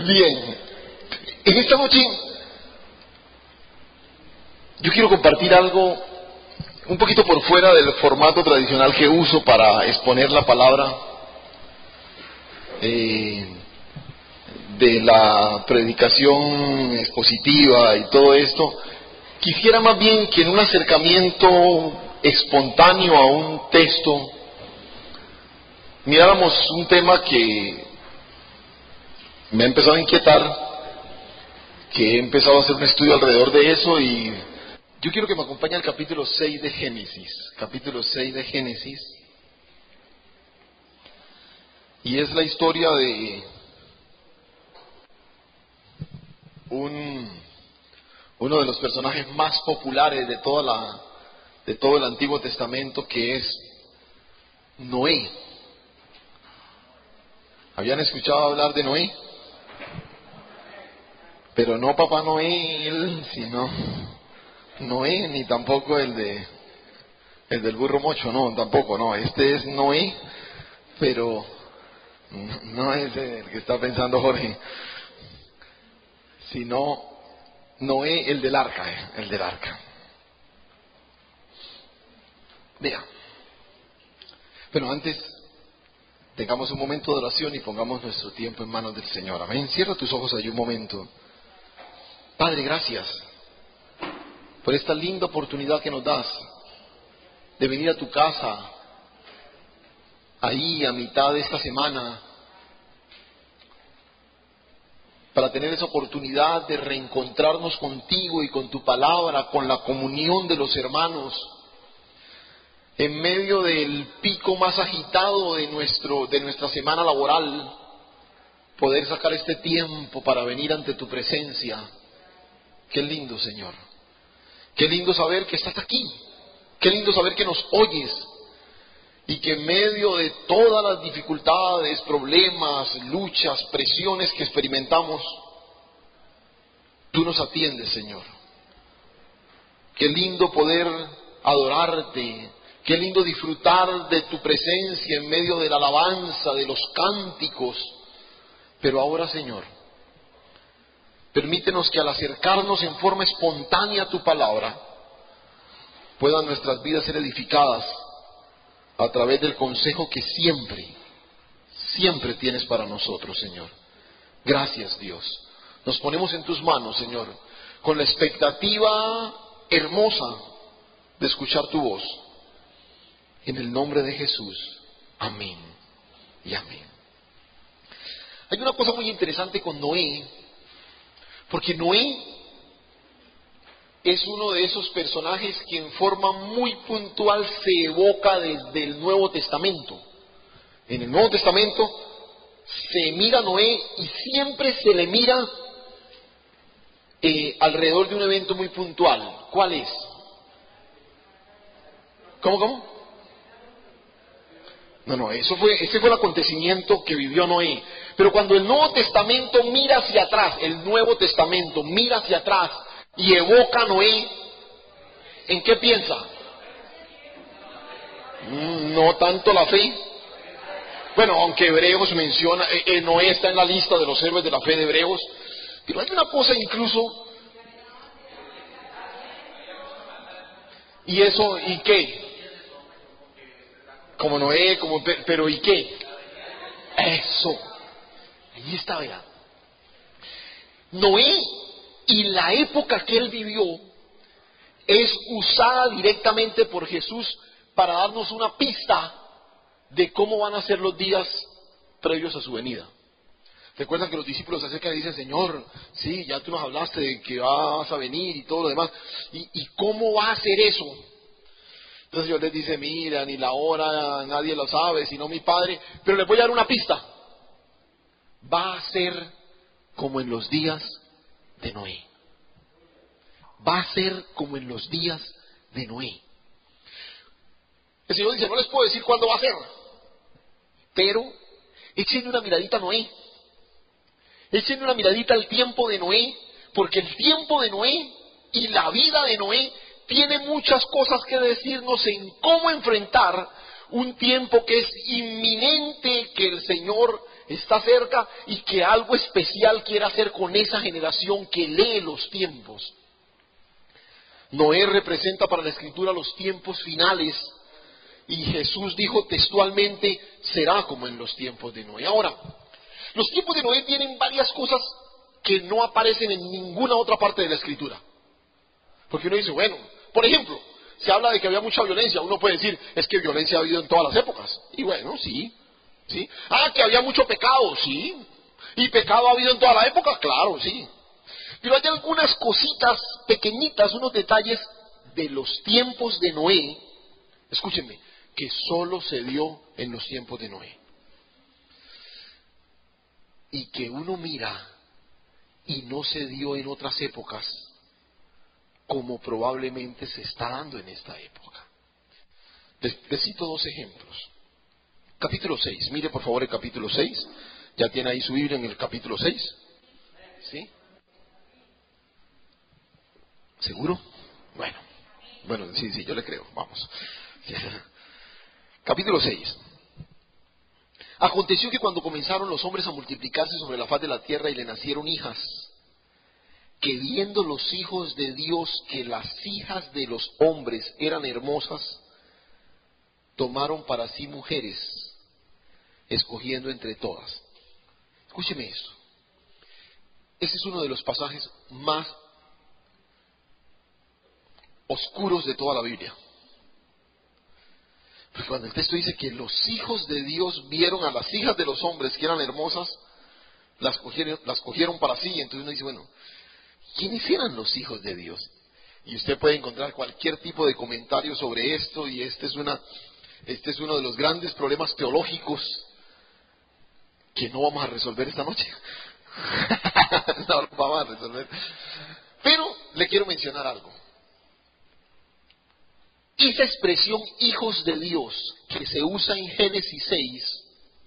Bien, en esta noche yo quiero compartir algo un poquito por fuera del formato tradicional que uso para exponer la palabra de la predicación expositiva y todo esto. Quisiera más bien que en un acercamiento espontáneo a un texto miráramos un tema que me ha empezado a inquietar, que he empezado a hacer un estudio alrededor de eso, y yo quiero que me acompañe al capítulo 6 de Génesis, capítulo 6 de Génesis, y es la historia de uno de los personajes más populares de todo el Antiguo Testamento, que es Noé. ¿Habían escuchado hablar de Noé? Pero no Papá Noel, sino Noé, ni tampoco el del burro mocho, no, tampoco, no. Este es Noé, pero no es el que está pensando Jorge, sino Noé, el del arca, el del arca. Vea. Bueno, antes tengamos un momento de oración y pongamos nuestro tiempo en manos del Señor. Amén. Cierra tus ojos ahí un momento. Padre, gracias por esta linda oportunidad que nos das de venir a tu casa, ahí a mitad de esta semana, para tener esa oportunidad de reencontrarnos contigo y con tu palabra, con la comunión de los hermanos, en medio del pico más agitado de nuestra semana laboral, poder sacar este tiempo para venir ante tu presencia. Qué lindo, Señor. Qué lindo saber que estás aquí. Qué lindo saber que nos oyes. Y que en medio de todas las dificultades, problemas, luchas, presiones que experimentamos, tú nos atiendes, Señor. Qué lindo poder adorarte. Qué lindo disfrutar de tu presencia en medio de la alabanza, de los cánticos. Pero ahora, Señor, permítenos que al acercarnos en forma espontánea a tu palabra, puedan nuestras vidas ser edificadas a través del consejo que siempre tienes para nosotros, Señor. Gracias, Dios. Nos ponemos en tus manos, Señor, con la expectativa hermosa de escuchar tu voz. En el nombre de Jesús. Amén y amén. Hay una cosa muy interesante con Noé, porque Noé es uno de esos personajes que en forma muy puntual se evoca desde el Nuevo Testamento. En el Nuevo Testamento se mira a Noé y siempre se le mira alrededor de un evento muy puntual. ¿Cuál es? ¿Cómo? No, ese fue el acontecimiento que vivió Noé. Pero cuando el Nuevo Testamento mira hacia atrás, el Nuevo Testamento mira hacia atrás y evoca a Noé, ¿en qué piensa? No tanto la fe. Bueno, aunque Hebreos menciona, Noé está en la lista de los héroes de la fe de Hebreos, pero hay una cosa incluso, ¿y eso y qué? Como Noé, pero ¿y qué? Eso, ahí está, vea. Noé y la época que él vivió es usada directamente por Jesús para darnos una pista de cómo van a ser los días previos a su venida. Recuerdan que los discípulos se acercan y dicen: Señor, sí, ya tú nos hablaste de que vas a venir y todo lo demás, ¿y cómo va a ser eso? Entonces Dios les dice: mira, ni la hora nadie lo sabe, sino mi Padre, pero les voy a dar una pista. Va a ser como en los días de Noé. Va a ser como en los días de Noé. El Señor dice: no les puedo decir cuándo va a ser, pero échenle una miradita a Noé. Échenle una miradita al tiempo de Noé, porque el tiempo de Noé y la vida de Noé tiene muchas cosas que decirnos en cómo enfrentar un tiempo que es inminente que el Señor está cerca y que algo especial quiere hacer con esa generación que lee los tiempos. Noé representa para la Escritura los tiempos finales y Jesús dijo textualmente, será como en los tiempos de Noé. Ahora, los tiempos de Noé tienen varias cosas que no aparecen en ninguna otra parte de la Escritura. Porque uno dice, bueno, por ejemplo, se habla de que había mucha violencia. Uno puede decir, es que violencia ha habido en todas las épocas. Y bueno, sí. ¿Sí? Ah, que había mucho pecado, sí. ¿Y pecado ha habido en toda la época? Claro, sí. Pero hay algunas cositas pequeñitas, unos detalles de los tiempos de Noé, escúchenme, que solo se dio en los tiempos de Noé. Y que uno mira y no se dio en otras épocas, como probablemente se está dando en esta época. Les cito dos ejemplos. Capítulo 6, mire por favor el capítulo 6. ¿Ya tiene ahí su Biblia en el capítulo 6? ¿Sí? ¿Seguro? Bueno, sí, yo le creo, vamos. Capítulo 6. Aconteció que cuando comenzaron los hombres a multiplicarse sobre la faz de la tierra y le nacieron hijas, que viendo los hijos de Dios que las hijas de los hombres eran hermosas, tomaron para sí mujeres, escogiendo entre todas. Escúcheme esto. Ese es uno de los pasajes más oscuros de toda la Biblia. Porque cuando el texto dice que los hijos de Dios vieron a las hijas de los hombres que eran hermosas, las cogieron para sí, y entonces uno dice, bueno, ¿quiénes eran los hijos de Dios? Y usted puede encontrar cualquier tipo de comentario sobre esto, y este es uno de los grandes problemas teológicos que no vamos a resolver esta noche. No lo vamos a resolver. Pero le quiero mencionar algo. Esa expresión hijos de Dios que se usa en Génesis 6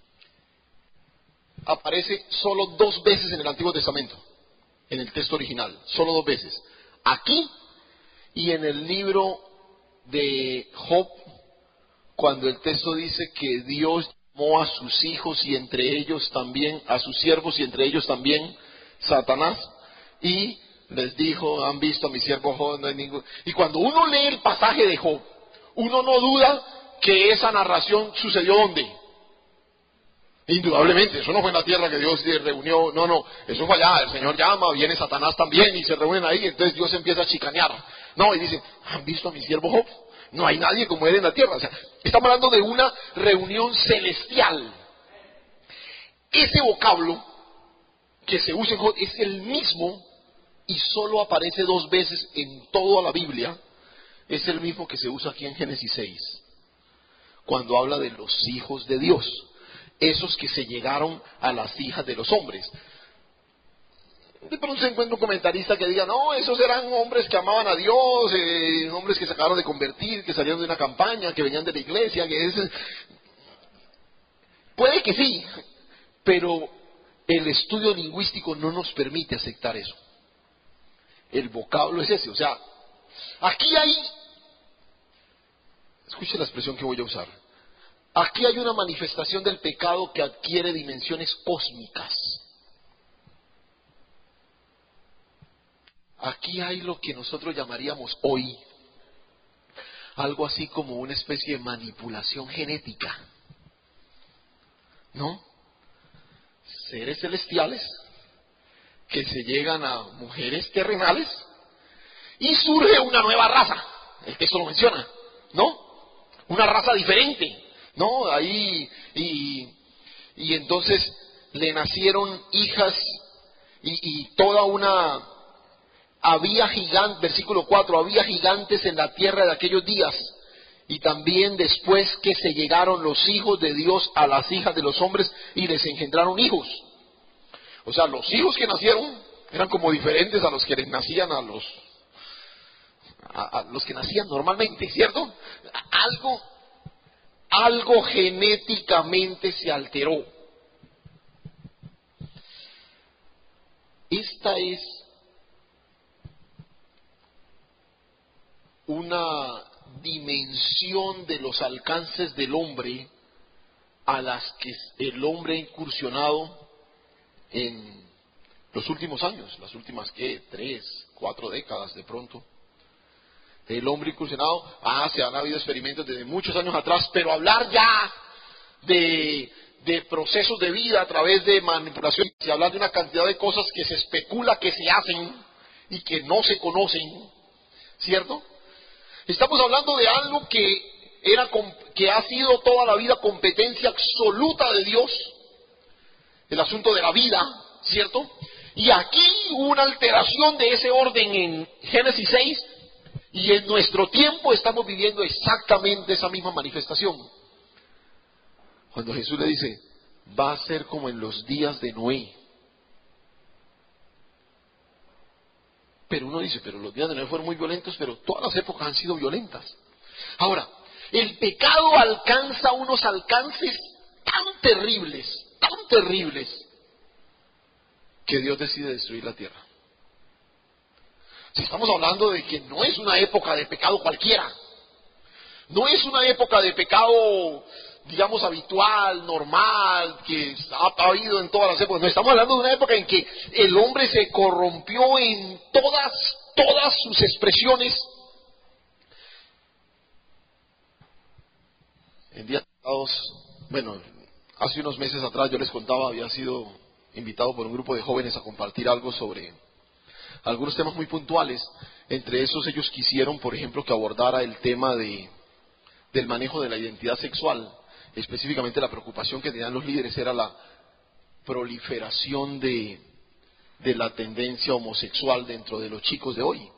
aparece solo 2 veces en el Antiguo Testamento, en el texto original, solo 2 veces. Aquí y en el libro de Job, cuando el texto dice que Dios llamó a sus hijos y entre ellos también, a sus siervos y entre ellos también Satanás, y les dijo, han visto a mi siervo Job, no hay ningún... Y cuando uno lee el pasaje de Job, uno no duda que esa narración sucedió ¿dónde? Indudablemente, eso no fue en la tierra que Dios reunió, no, eso fue allá, el Señor llama, viene Satanás también y se reúnen ahí, entonces Dios empieza a chicanear. No, y dice, ¿han visto a mi siervo Job? No hay nadie como él en la tierra. O sea, estamos hablando de una reunión celestial. Ese vocablo que se usa en Job es el mismo y solo aparece 2 veces en toda la Biblia. Es el mismo que se usa aquí en Génesis 6, cuando habla de los hijos de Dios, esos que se llegaron a las hijas de los hombres. De pronto se encuentra un comentarista que diga, no, esos eran hombres que amaban a Dios, hombres que se acabaron de convertir, que salieron de una campaña, que venían de la iglesia, puede que sí, pero el estudio lingüístico no nos permite aceptar eso. El vocablo es ese, o sea, aquí hay, escuche la expresión que voy a usar, aquí hay una manifestación del pecado que adquiere dimensiones cósmicas. Aquí hay lo que nosotros llamaríamos hoy algo así como una especie de manipulación genética, ¿no? Seres celestiales que se llegan a mujeres terrenales y surge una nueva raza. El texto lo menciona, ¿no? Una raza diferente, ¿no? Ahí y entonces le nacieron hijas y toda una... Había gigantes, versículo 4, había gigantes en la tierra de aquellos días, y también después que se llegaron los hijos de Dios a las hijas de los hombres y les engendraron hijos. O sea, los hijos que nacieron eran como diferentes a los que les nacían a los que nacían normalmente, ¿cierto? Algo genéticamente se alteró. Esta es una dimensión de los alcances del hombre a las que el hombre ha incursionado en los últimos años, las últimas, ¿qué? 3, 4 décadas de pronto. El hombre incursionado, se han habido experimentos desde muchos años atrás, pero hablar ya de procesos de vida a través de manipulación, y hablar de una cantidad de cosas que se especula que se hacen y que no se conocen, ¿cierto? Estamos hablando de algo que ha sido toda la vida competencia absoluta de Dios, el asunto de la vida, ¿cierto? Y aquí hubo una alteración de ese orden en Génesis 6, y en nuestro tiempo estamos viviendo exactamente esa misma manifestación. Cuando Jesús le dice, va a ser como en los días de Noé. Pero uno dice, pero los días de Noé fueron muy violentos, pero todas las épocas han sido violentas. Ahora, el pecado alcanza unos alcances tan terribles, que Dios decide destruir la tierra. Si estamos hablando de que no es una época de pecado cualquiera, no es una época de pecado, digamos, habitual, normal, que ha habido en todas las épocas. No, estamos hablando de una época en que el hombre se corrompió en todas sus expresiones. En días pasados, hace unos meses atrás yo les contaba, había sido invitado por un grupo de jóvenes a compartir algo sobre algunos temas muy puntuales. Entre esos ellos quisieron, por ejemplo, que abordara el tema del manejo de la identidad sexual. Específicamente la preocupación que tenían los líderes era la proliferación de la tendencia homosexual dentro de los chicos de hoy.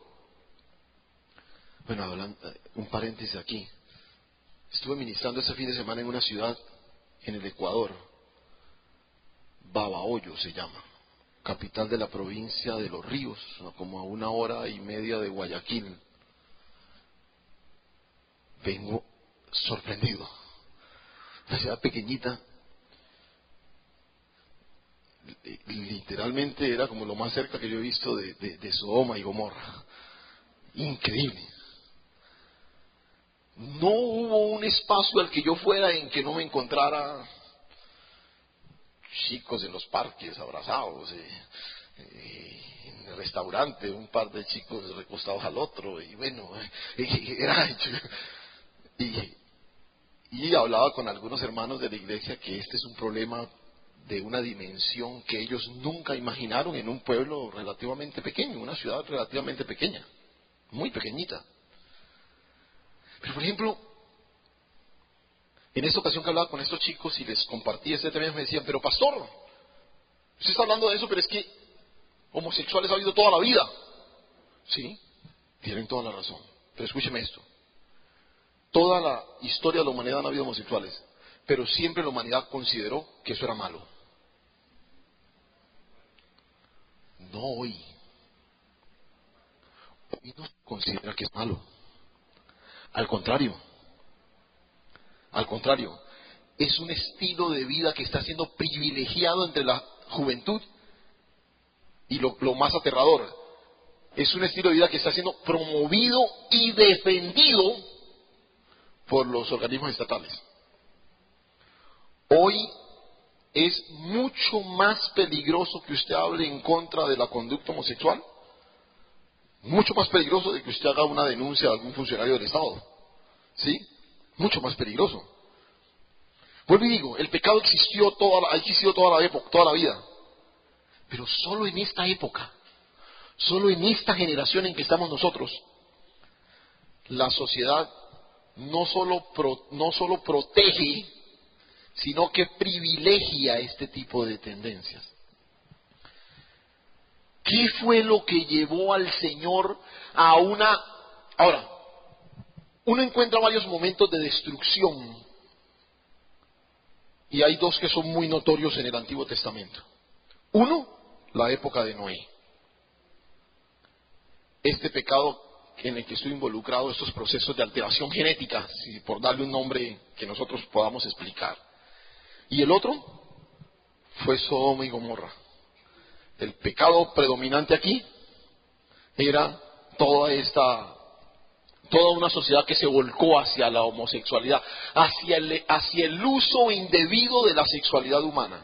Un paréntesis aquí. Estuve ministrando ese fin de semana en una ciudad en el Ecuador, Babahoyo se llama, capital de la provincia de Los Ríos, como a 1 hora y media de Guayaquil. Vengo sorprendido. Una ciudad pequeñita, literalmente era como lo más cerca que yo he visto de Sodoma y Gomorra. Increíble. No hubo un espacio al que yo fuera en que no me encontrara chicos en los parques abrazados, en el restaurante un par de chicos recostados al otro, y hablaba con algunos hermanos de la iglesia que este es un problema de una dimensión que ellos nunca imaginaron en un pueblo relativamente pequeño, una ciudad relativamente pequeña, muy pequeñita. Pero por ejemplo, en esta ocasión que hablaba con estos chicos y les compartí este tema, me decían, pero pastor, usted está hablando de eso, pero es que homosexuales ha habido toda la vida. Sí, tienen toda la razón, pero escúcheme esto. Toda la historia de la humanidad han habido homosexuales, pero siempre la humanidad consideró que eso era malo. No hoy. Hoy no se considera que es malo. Al contrario, es un estilo de vida que está siendo privilegiado entre la juventud y lo más aterrador, es un estilo de vida que está siendo promovido y defendido por los organismos estatales. Hoy es mucho más peligroso que usted hable en contra de la conducta homosexual, mucho más peligroso de que usted haga una denuncia a algún funcionario del Estado. ¿Sí? Mucho más peligroso. Vuelvo y digo, el pecado ha existido toda la vida. Pero solo en esta época, solo en esta generación en que estamos nosotros, la sociedad no solo protege, sino que privilegia este tipo de tendencias. ¿Qué fue lo que llevó al Señor a una... Ahora, uno encuentra varios momentos de destrucción, y hay dos que son muy notorios en el Antiguo Testamento. Uno, la época de Noé. Este pecado en el que estoy involucrado, estos procesos de alteración genética, por darle un nombre que nosotros podamos explicar. Y el otro fue Sodoma y Gomorra. El pecado predominante aquí era toda esta Toda una sociedad que se volcó hacia la homosexualidad, hacia el uso indebido de la sexualidad humana.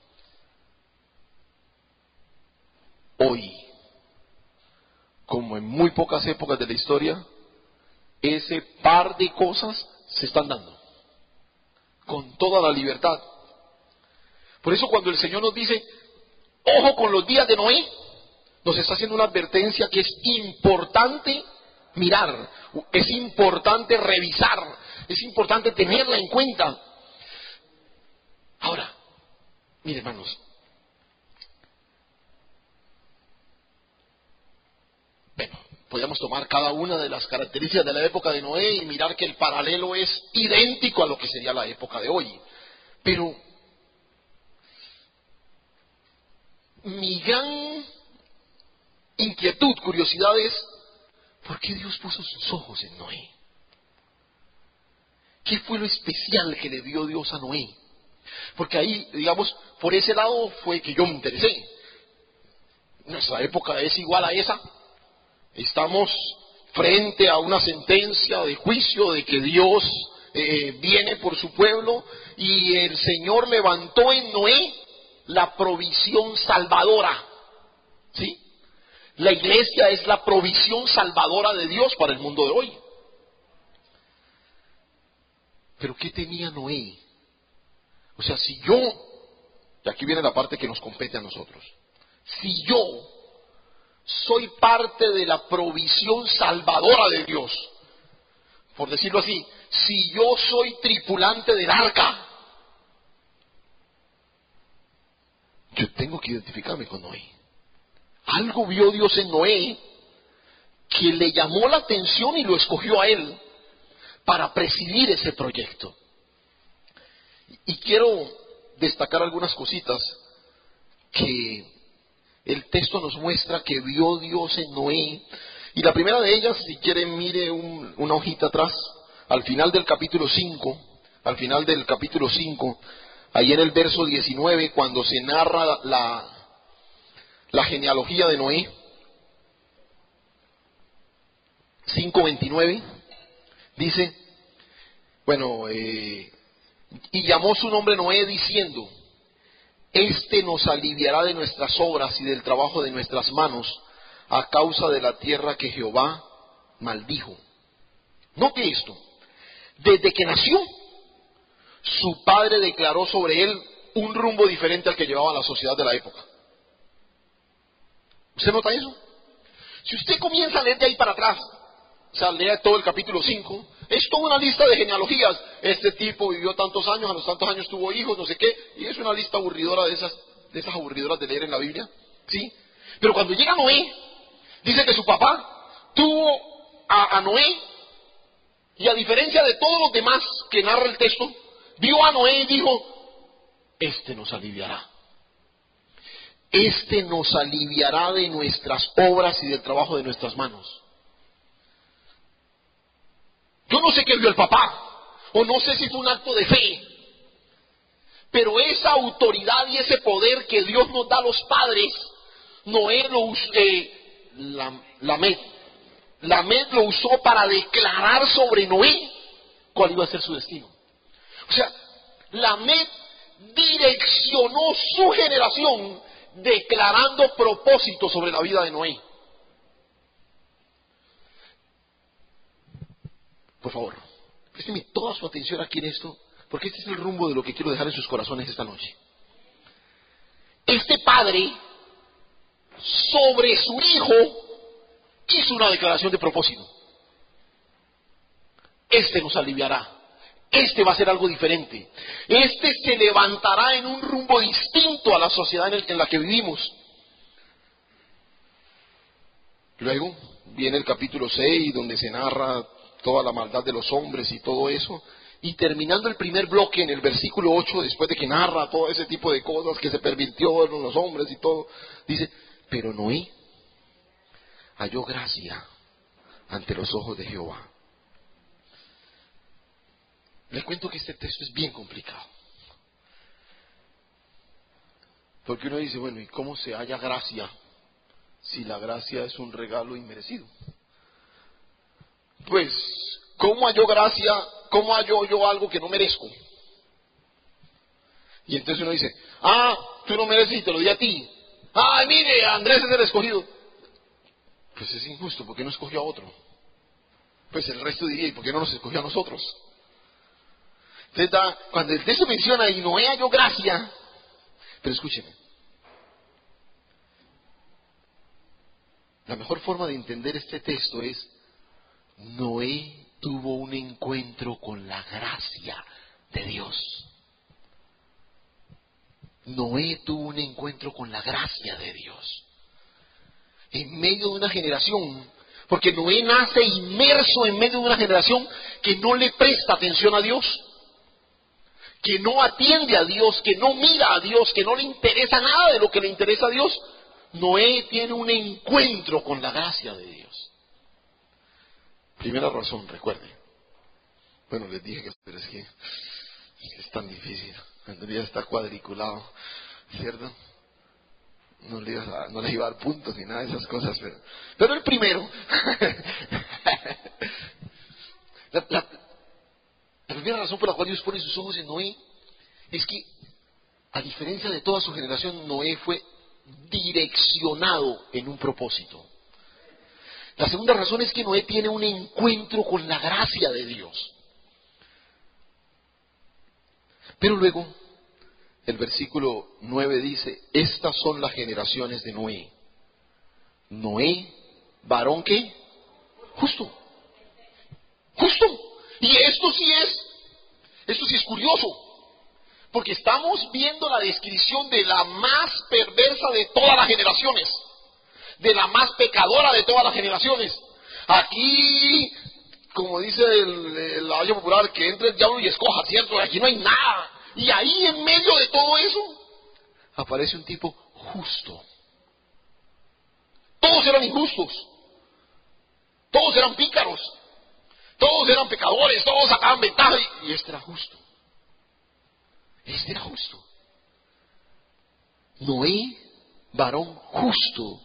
Hoy, como en muy pocas épocas de la historia, ese par de cosas se están dando con toda la libertad. Por eso cuando el Señor nos dice, ojo con los días de Noé, nos está haciendo una advertencia que es importante mirar, es importante revisar, es importante tenerla en cuenta. Ahora, mire hermanos, bueno, podríamos tomar cada una de las características de la época de Noé y mirar que el paralelo es idéntico a lo que sería la época de hoy. Pero mi gran inquietud, curiosidad es, ¿por qué Dios puso sus ojos en Noé? ¿Qué fue lo especial que le dio Dios a Noé? Porque ahí, digamos, por ese lado fue que yo me interesé. Nuestra época es igual a esa. Estamos frente a una sentencia de juicio de que Dios viene por su pueblo y el Señor levantó en Noé la provisión salvadora. ¿Sí? La iglesia es la provisión salvadora de Dios para el mundo de hoy. Pero ¿qué tenía Noé? O sea, si yo, y aquí viene la parte que nos compete a nosotros, si yo soy parte de la provisión salvadora de Dios, por decirlo así, si yo soy tripulante del arca, yo tengo que identificarme con Noé. Algo vio Dios en Noé que le llamó la atención y lo escogió a él para presidir ese proyecto. Y quiero destacar algunas cositas que el texto nos muestra que vio Dios en Noé. Y la primera de ellas, si quieren, mire una hojita atrás, al final del capítulo 5, ahí en el verso 19, cuando se narra la genealogía de Noé, 5:29, dice, bueno, y llamó su nombre Noé diciendo, este nos aliviará de nuestras obras y del trabajo de nuestras manos a causa de la tierra que Jehová maldijo. Note esto, desde que nació, su padre declaró sobre él un rumbo diferente al que llevaba la sociedad de la época. ¿Usted nota eso? Si usted comienza a leer de ahí para atrás, o sea, lea todo el capítulo 5, es toda una lista de genealogías. Este tipo vivió tantos años, a los tantos años tuvo hijos, no sé qué, y es una lista aburridora de esas aburridoras de leer en la Biblia, ¿sí? Pero cuando llega Noé, dice que su papá tuvo a Noé, y a diferencia de todos los demás que narra el texto, vio a Noé y dijo, este nos aliviará. Este nos aliviará de nuestras obras y del trabajo de nuestras manos. Yo no sé qué vio el papá, o no sé si fue un acto de fe, pero esa autoridad y ese poder que Dios nos da a los padres, Noé lo usó, Lamed lo usó para declarar sobre Noé cuál iba a ser su destino. O sea, Lamed direccionó su generación declarando propósitos sobre la vida de Noé. Por favor, présteme toda su atención aquí en esto, porque este es el rumbo de lo que quiero dejar en sus corazones esta noche. Este padre, sobre su hijo, hizo una declaración de propósito. Este nos aliviará. Este va a ser algo diferente. Este se levantará en un rumbo distinto a la sociedad en la que vivimos. Luego viene el capítulo 6, donde se narra toda la maldad de los hombres y todo eso. Y terminando el primer bloque en el versículo 8, después de que narra todo ese tipo de cosas que se pervirtió en los hombres y todo, dice, pero Noé halló gracia ante los ojos de Jehová. Les cuento que este texto es bien complicado. Porque uno dice, bueno, ¿y cómo se halla gracia si la gracia es un regalo inmerecido? pues, ¿cómo halló gracia? ¿Cómo halló yo algo que no merezco? Y entonces uno dice, tú no mereces y te lo di a ti. Ay, mire, Andrés es el escogido. Pues es injusto, ¿por qué no escogió a otro? Pues el resto diría, ¿y por qué no nos escogió a nosotros? Entonces, cuando el texto menciona, y Noé halló gracia, pero escúcheme, la mejor forma de entender este texto es, Noé tuvo un encuentro con la gracia de Dios. Noé tuvo un encuentro con la gracia de Dios. En medio de una generación, porque Noé nace inmerso en medio de una generación que no le presta atención a Dios, que no atiende a Dios, que no mira a Dios, que no le interesa nada de lo que le interesa a Dios. Noé tiene un encuentro con la gracia de Dios. Primera razón, recuerde. Bueno, les dije que, pero es que es tan difícil. Cuando ya está cuadriculado, ¿cierto? No les iba a dar puntos ni nada de esas cosas. Pero el primero, la primera razón por la cual Dios pone sus ojos en Noé es que, a diferencia de toda su generación, Noé fue direccionado en un propósito. La segunda razón es que Noé tiene un encuentro con la gracia de Dios. Pero luego, el versículo 9 dice, estas son las generaciones de Noé. Noé, varón ¿qué? Justo. Justo. Y esto sí es curioso. Porque estamos viendo la descripción de la más perversa de todas las generaciones. De la más pecadora de todas las generaciones. Aquí, como dice el adagio popular, que entre el diablo y escoja, ¿cierto? Aquí no hay nada. Y ahí en medio de todo eso, aparece un tipo justo. Todos eran injustos. Todos eran pícaros. Todos eran pecadores. Todos sacaban ventaja. Y este era justo. Este era justo. Noé, varón justo.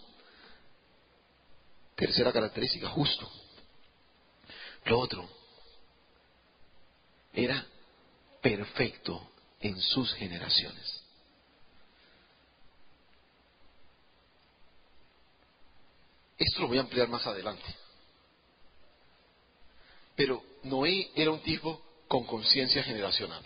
Tercera característica, justo. Lo otro, era perfecto en sus generaciones. Esto lo voy a ampliar más adelante. Pero Noé era un tipo con conciencia generacional.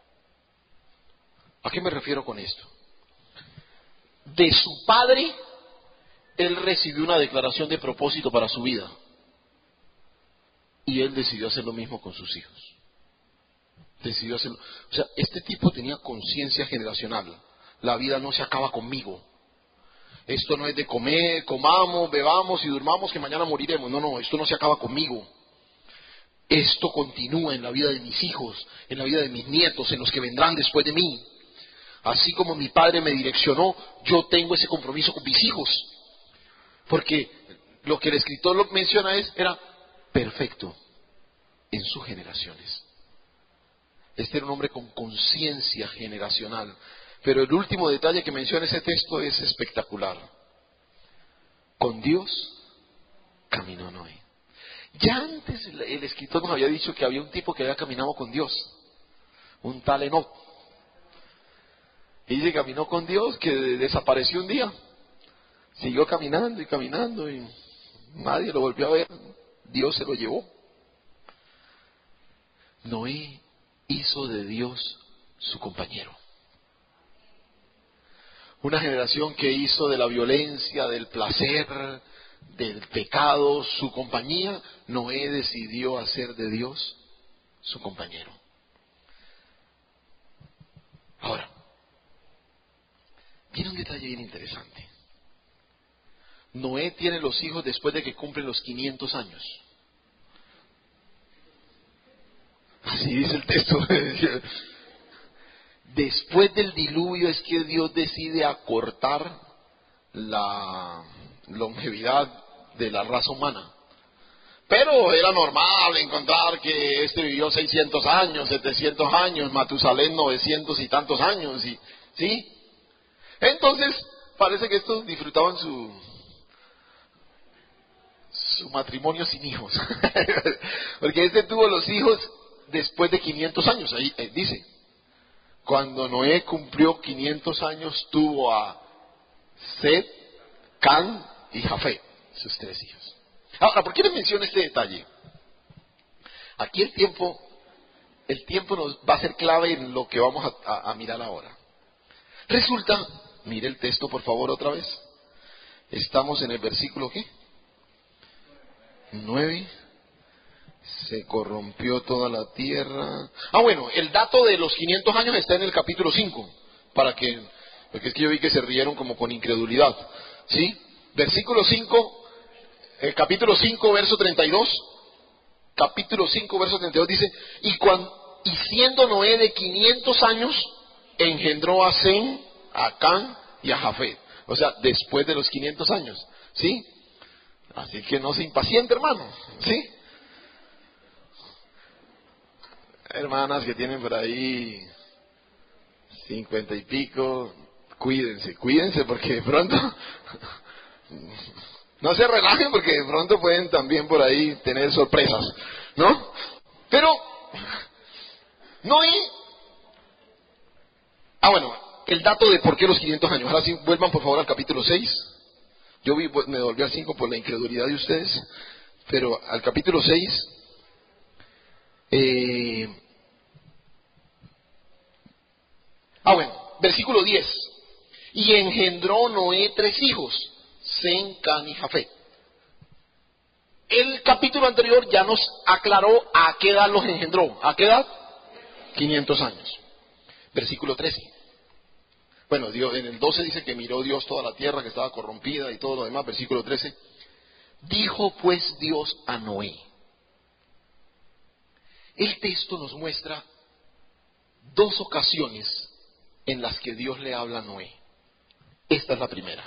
¿A qué me refiero con esto? De su padre, él recibió una declaración de propósito para su vida. Y él decidió hacer lo mismo con sus hijos. Decidió hacerlo. O sea, este tipo tenía conciencia generacional. La vida no se acaba conmigo. Esto no es de comer, comamos, bebamos y durmamos que mañana moriremos. No, esto no se acaba conmigo. Esto continúa en la vida de mis hijos, en la vida de mis nietos, en los que vendrán después de mí. Así como mi padre me direccionó, yo tengo ese compromiso con mis hijos. Porque lo que el escritor menciona era perfecto en sus generaciones. Este era un hombre con conciencia generacional. Pero el último detalle que menciona ese texto es espectacular. Con Dios caminó Noé. Ya antes el escritor nos había dicho que había un tipo que había caminado con Dios, un tal Enoc. Y dice, caminó con Dios, que desapareció un día. Siguió caminando y caminando y nadie lo volvió a ver. Dios se lo llevó. Noé hizo de Dios su compañero. Una generación que hizo de la violencia, del placer, del pecado su compañía. Noé decidió hacer de Dios su compañero. Ahora, tiene un detalle bien interesante. Noé tiene los hijos después de que cumplen los 500 años. Así dice el texto. Después del diluvio es que Dios decide acortar la longevidad de la raza humana. Pero era normal encontrar que este vivió 600 años, 700 años, Matusalén 900 y tantos años, ¿sí? Entonces, parece que estos disfrutaban su matrimonio sin hijos. Porque este tuvo los hijos después de 500 años, ahí dice. Cuando Noé cumplió 500 años, tuvo a Set, Can y Jafet, sus 3 hijos. Ahora, ¿por qué les menciono este detalle? Aquí el tiempo nos va a ser clave en lo que vamos a mirar ahora. Resulta, mire el texto por favor otra vez. Estamos en el versículo ¿qué? 9. Se corrompió toda la tierra. Bueno, el dato de los 500 años está en el capítulo 5. Porque es que yo vi que se rieron como con incredulidad. ¿Sí? Versículo 5, capítulo 5, verso 32. Capítulo 5, verso 32 dice, y siendo Noé de 500 años, engendró a Sem, a Can y a Jafet. O sea, después de los 500 años. ¿Sí? Así que no se impaciente, hermano. ¿Sí? Hermanas que tienen por ahí 50 y pico, cuídense porque de pronto no se relajen porque de pronto pueden también por ahí tener sorpresas, ¿no? Pero Noé, bueno, el dato de por qué los 500 años. Ahora sí, vuelvan por favor al capítulo 6. Me volví al 5 por la incredulidad de ustedes, pero al capítulo 6. Bueno, versículo 10. Y engendró Noé 3 hijos, Sem, Can y Jafet. El capítulo anterior ya nos aclaró a qué edad los engendró. ¿A qué edad? 500 años. Versículo 13. Bueno, Dios, en el 12 dice que miró Dios toda la tierra que estaba corrompida y todo lo demás. Versículo 13. Dijo pues Dios a Noé. El texto nos muestra 2 ocasiones en las que Dios le habla a Noé. Esta es la primera.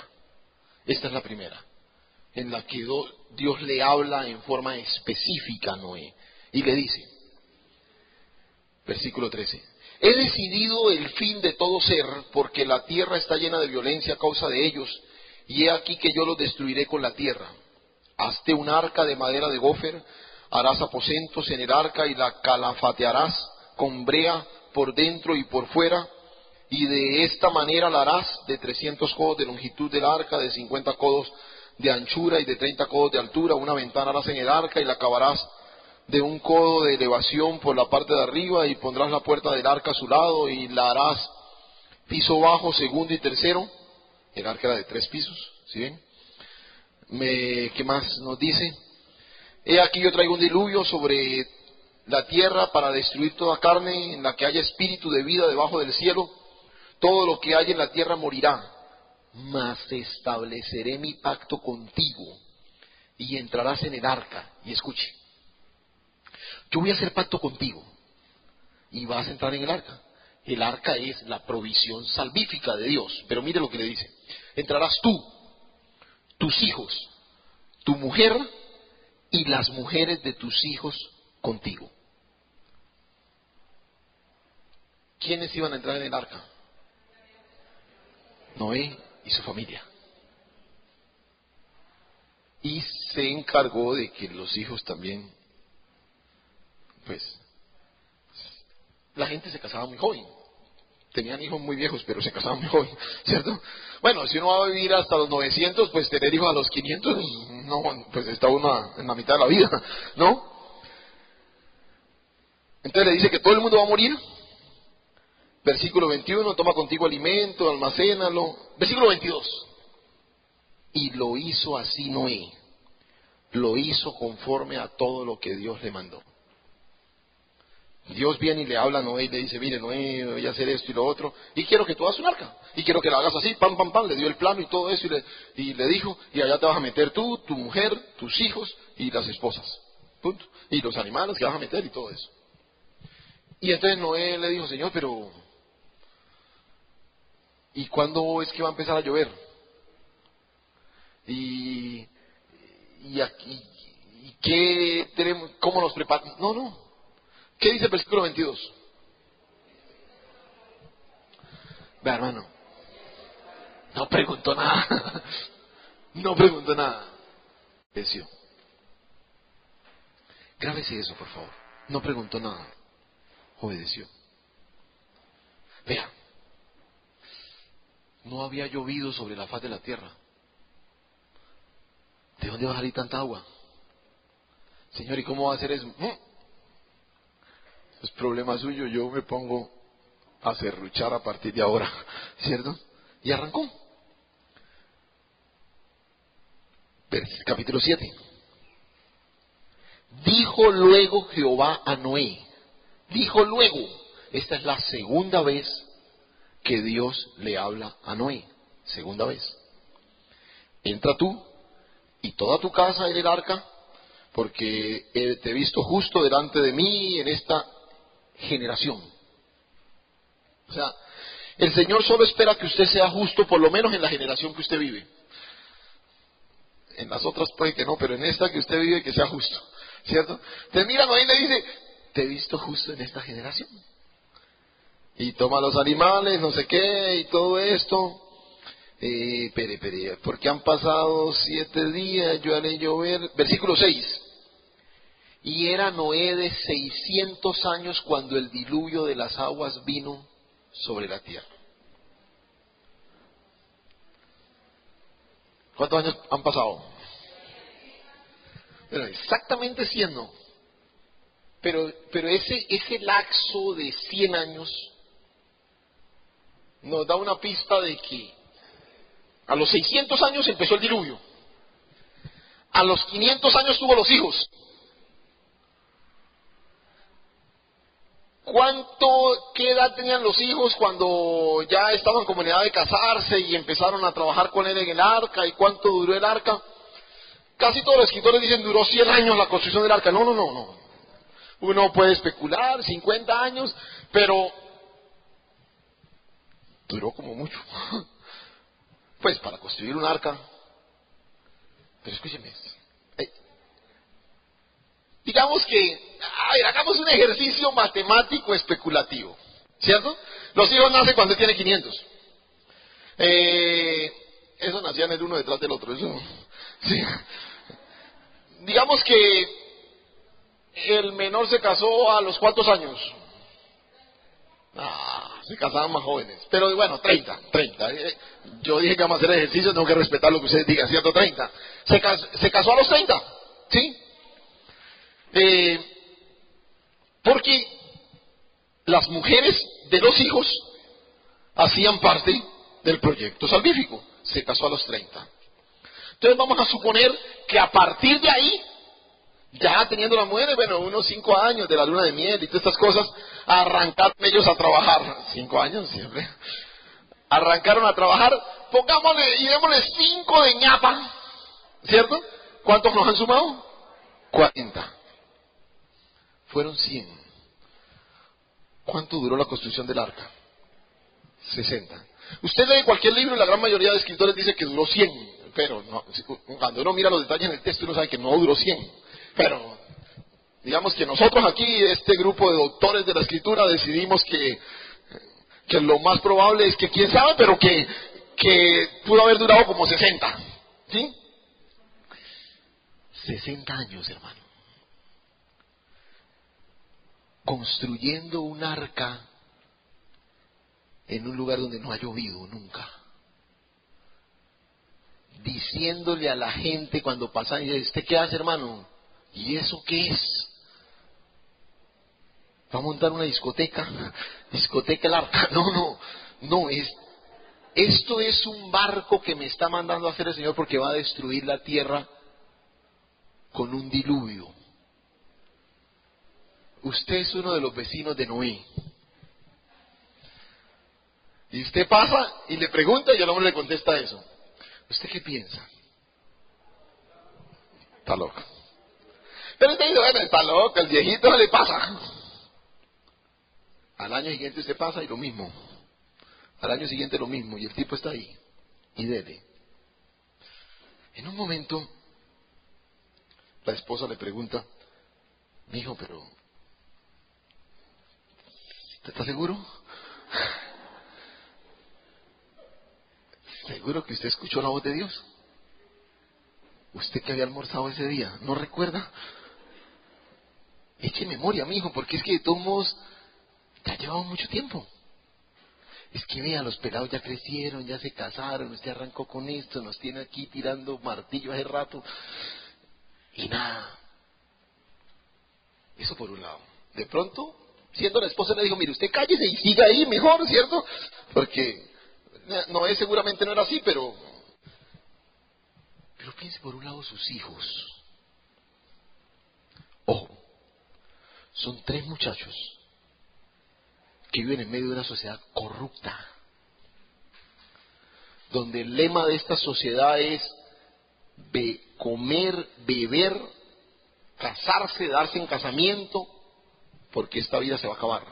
En la que Dios le habla en forma específica a Noé. Y le dice, versículo 13, he decidido el fin de todo ser, porque la tierra está llena de violencia a causa de ellos, y he aquí que yo los destruiré con la tierra. Hazte un arca de madera de gofer, harás aposentos en el arca y la calafatearás con brea por dentro y por fuera, y de esta manera la harás de 300 codos de longitud del arca, de 50 codos de anchura y de 30 codos de altura. Una ventana harás en el arca y la acabarás de 1 codo de elevación por la parte de arriba, y pondrás la puerta del arca a su lado y la harás piso bajo, segundo y tercero. El arca era de 3 pisos, ¿sí ven? ¿Qué más nos dice? He aquí yo traigo un diluvio sobre la tierra para destruir toda carne en la que haya espíritu de vida debajo del cielo. Todo lo que hay en la tierra morirá, mas estableceré mi pacto contigo y entrarás en el arca. Y escuche, yo voy a hacer pacto contigo y vas a entrar en el arca. El arca es la provisión salvífica de Dios. Pero mire lo que le dice. Entrarás tú, tus hijos, tu mujer y las mujeres de tus hijos contigo. ¿Quiénes iban a entrar en el arca? Noé y su familia. Y se encargó de que los hijos también, pues, la gente se casaba muy joven. Tenían hijos muy viejos, pero se casaban muy joven, ¿cierto? Bueno, si uno va a vivir hasta los 900, pues tener hijos a los 500, no, pues está uno en la mitad de la vida, ¿no? Entonces le dice que todo el mundo va a morir. Versículo 21, toma contigo alimento, almacénalo. Versículo 22. Y lo hizo así Noé. Lo hizo conforme a todo lo que Dios le mandó. Dios viene y le habla a Noé y le dice, mire Noé, voy a hacer esto y lo otro, y quiero que tú hagas un arca, y quiero que la hagas así, pam, pam, pam, le dio el plano y todo eso, y le dijo, y allá te vas a meter tú, tu mujer, tus hijos y las esposas, punto, y los animales que vas a meter y todo eso. Y entonces Noé le dijo, Señor, pero ¿y cuándo es que va a empezar a llover? ¿Y qué tenemos? ¿Cómo nos preparamos? No. ¿Qué dice el versículo 22? Vea, hermano, no preguntó nada. No preguntó nada. Obedeció. Grábese eso, por favor. No preguntó nada. Obedeció. Vea, no había llovido sobre la faz de la tierra. ¿De dónde va a salir tanta agua? Señor, ¿y cómo va a hacer eso? Es problema suyo, yo me pongo a serruchar a partir de ahora, ¿cierto? Y arrancó. Capítulo 7. Dijo luego Jehová a Noé. Dijo luego. Esta es la segunda vez que Dios le habla a Noé. Segunda vez. Entra tú y toda tu casa en el arca, porque te he visto justo delante de mí en esta generación. O sea, el Señor solo espera que usted sea justo, por lo menos en la generación que usted vive. En las otras puede que no, pero en esta que usted vive, que sea justo, ¿cierto? Entonces mira, Noé le dice, te he visto justo en esta generación. Y toma los animales, no sé qué, y todo esto. Porque han pasado 7 días, yo haré llover. Versículo 6. Y era Noé de 600 años cuando el diluvio de las aguas vino sobre la tierra. ¿Cuántos años han pasado? Bueno, exactamente 100 no. Pero ese lapso de 100 años nos da una pista de que a los 600 años empezó el diluvio. A los 500 años tuvo los hijos. ¿Qué edad tenían los hijos cuando ya estaban como en edad de casarse y empezaron a trabajar con él en el arca? ¿Y cuánto duró el arca? Casi todos los escritores dicen duró 100 años la construcción del arca. No. Uno puede especular, 50 años, pero duró como mucho. Pues para construir un arca. Pero escúcheme esto. Digamos que, hagamos un ejercicio matemático especulativo, ¿cierto? Los hijos nacen cuando tiene 500. Eso nacían el uno detrás del otro. Eso, sí. Digamos que el menor se casó a los ¿cuántos años? Se casaban más jóvenes. Pero bueno, 30. Yo dije que vamos a hacer ejercicio, tengo que respetar lo que ustedes digan, ¿cierto? 30. Se casó a los 30, ¿sí? Porque las mujeres de los hijos hacían parte del proyecto salvífico. Se casó a los 30. Entonces vamos a suponer que a partir de ahí, ya teniendo las mujeres, bueno, unos 5 años de la luna de miel y todas estas cosas, arrancaron ellos a trabajar. 5 años siempre. Arrancaron a trabajar, pongámosle y démosle 5 de ñapa, ¿cierto? ¿Cuántos nos han sumado? 40. Fueron 100. ¿Cuánto duró la construcción del arca? 60. Usted lee cualquier libro y la gran mayoría de escritores dice que duró 100, pero no, cuando uno mira los detalles en el texto uno sabe que no duró 100. Pero digamos que nosotros aquí, este grupo de doctores de la escritura, decidimos que lo más probable es que quién sabe, pero que pudo haber durado como 60. ¿Sí? 60 años, hermano. Construyendo un arca en un lugar donde no ha llovido nunca, diciéndole a la gente cuando pasa, y ¿usted qué hace, hermano? ¿Y eso qué es? ¿Va a montar una discoteca el arca? No, esto es un barco que me está mandando a hacer el Señor porque va a destruir la tierra con un diluvio. Usted es uno de los vecinos de Noé. Y usted pasa y le pregunta y el hombre le contesta eso. ¿Usted qué piensa? Está loco. Pero usted dice, bueno, está loco, el viejito le pasa. Al año siguiente usted pasa y lo mismo. Al año siguiente lo mismo. Y el tipo está ahí. Y dele. En un momento, la esposa le pregunta, mijo, pero ¿usted está seguro? ¿Seguro que usted escuchó la voz de Dios? ¿Usted que había almorzado ese día? ¿No recuerda? eche memoria, mijo, porque es que de todos modos ya llevamos mucho tiempo. Es que vean, los pelados ya crecieron, ya se casaron, usted arrancó con esto, nos tiene aquí tirando martillo hace rato. Y nada. Eso por un lado. De pronto, siendo la esposa, le dijo, mire, usted cállese y siga ahí mejor, ¿cierto? Porque no es, seguramente no era así, pero piense por un lado sus hijos. Ojo, son 3 muchachos que viven en medio de una sociedad corrupta, donde el lema de esta sociedad es comer, beber, casarse, darse en casamiento, porque esta vida se va a acabar.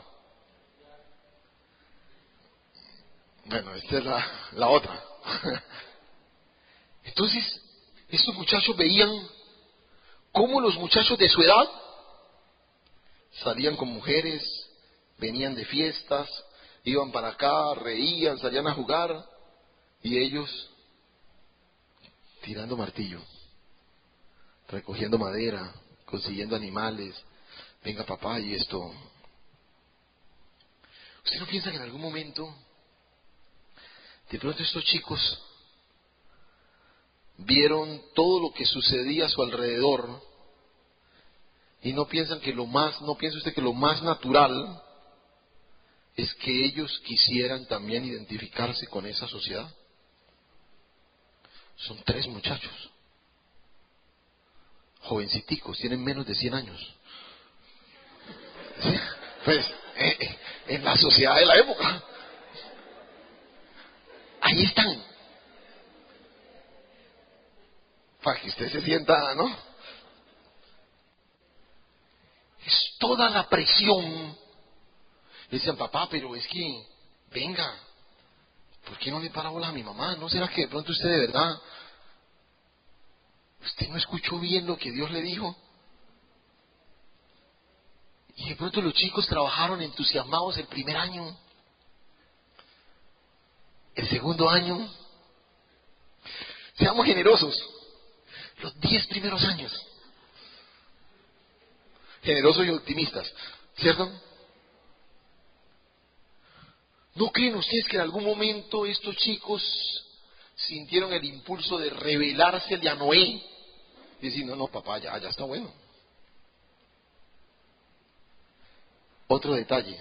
Bueno, esta es la otra. Entonces, estos muchachos veían cómo los muchachos de su edad salían con mujeres, venían de fiestas, iban para acá, reían, salían a jugar, y ellos tirando martillo, recogiendo madera, consiguiendo animales. Venga papá, y esto. ¿Usted no piensa que en algún momento, de pronto estos chicos vieron todo lo que sucedía a su alrededor y no piensa usted que lo más natural es que ellos quisieran también identificarse con esa sociedad? Son 3 muchachos, jovenciticos, tienen menos de 100 años. ¿Sí? Pues, en la sociedad de la época, ahí están, para que usted se sienta, ¿no? Es toda la presión. Le decían, papá, pero es que, venga, ¿por qué no le para bola a mi mamá? ¿No será que de pronto usted de verdad, usted no escuchó bien lo que Dios le dijo? Y de pronto los chicos trabajaron entusiasmados el primer año, el segundo año. Seamos generosos, los 10 primeros años. Generosos y optimistas, ¿cierto? ¿No creen ustedes que en algún momento estos chicos sintieron el impulso de revelársele a Noé? Y decir, no, papá, ya está bueno. Otro detalle,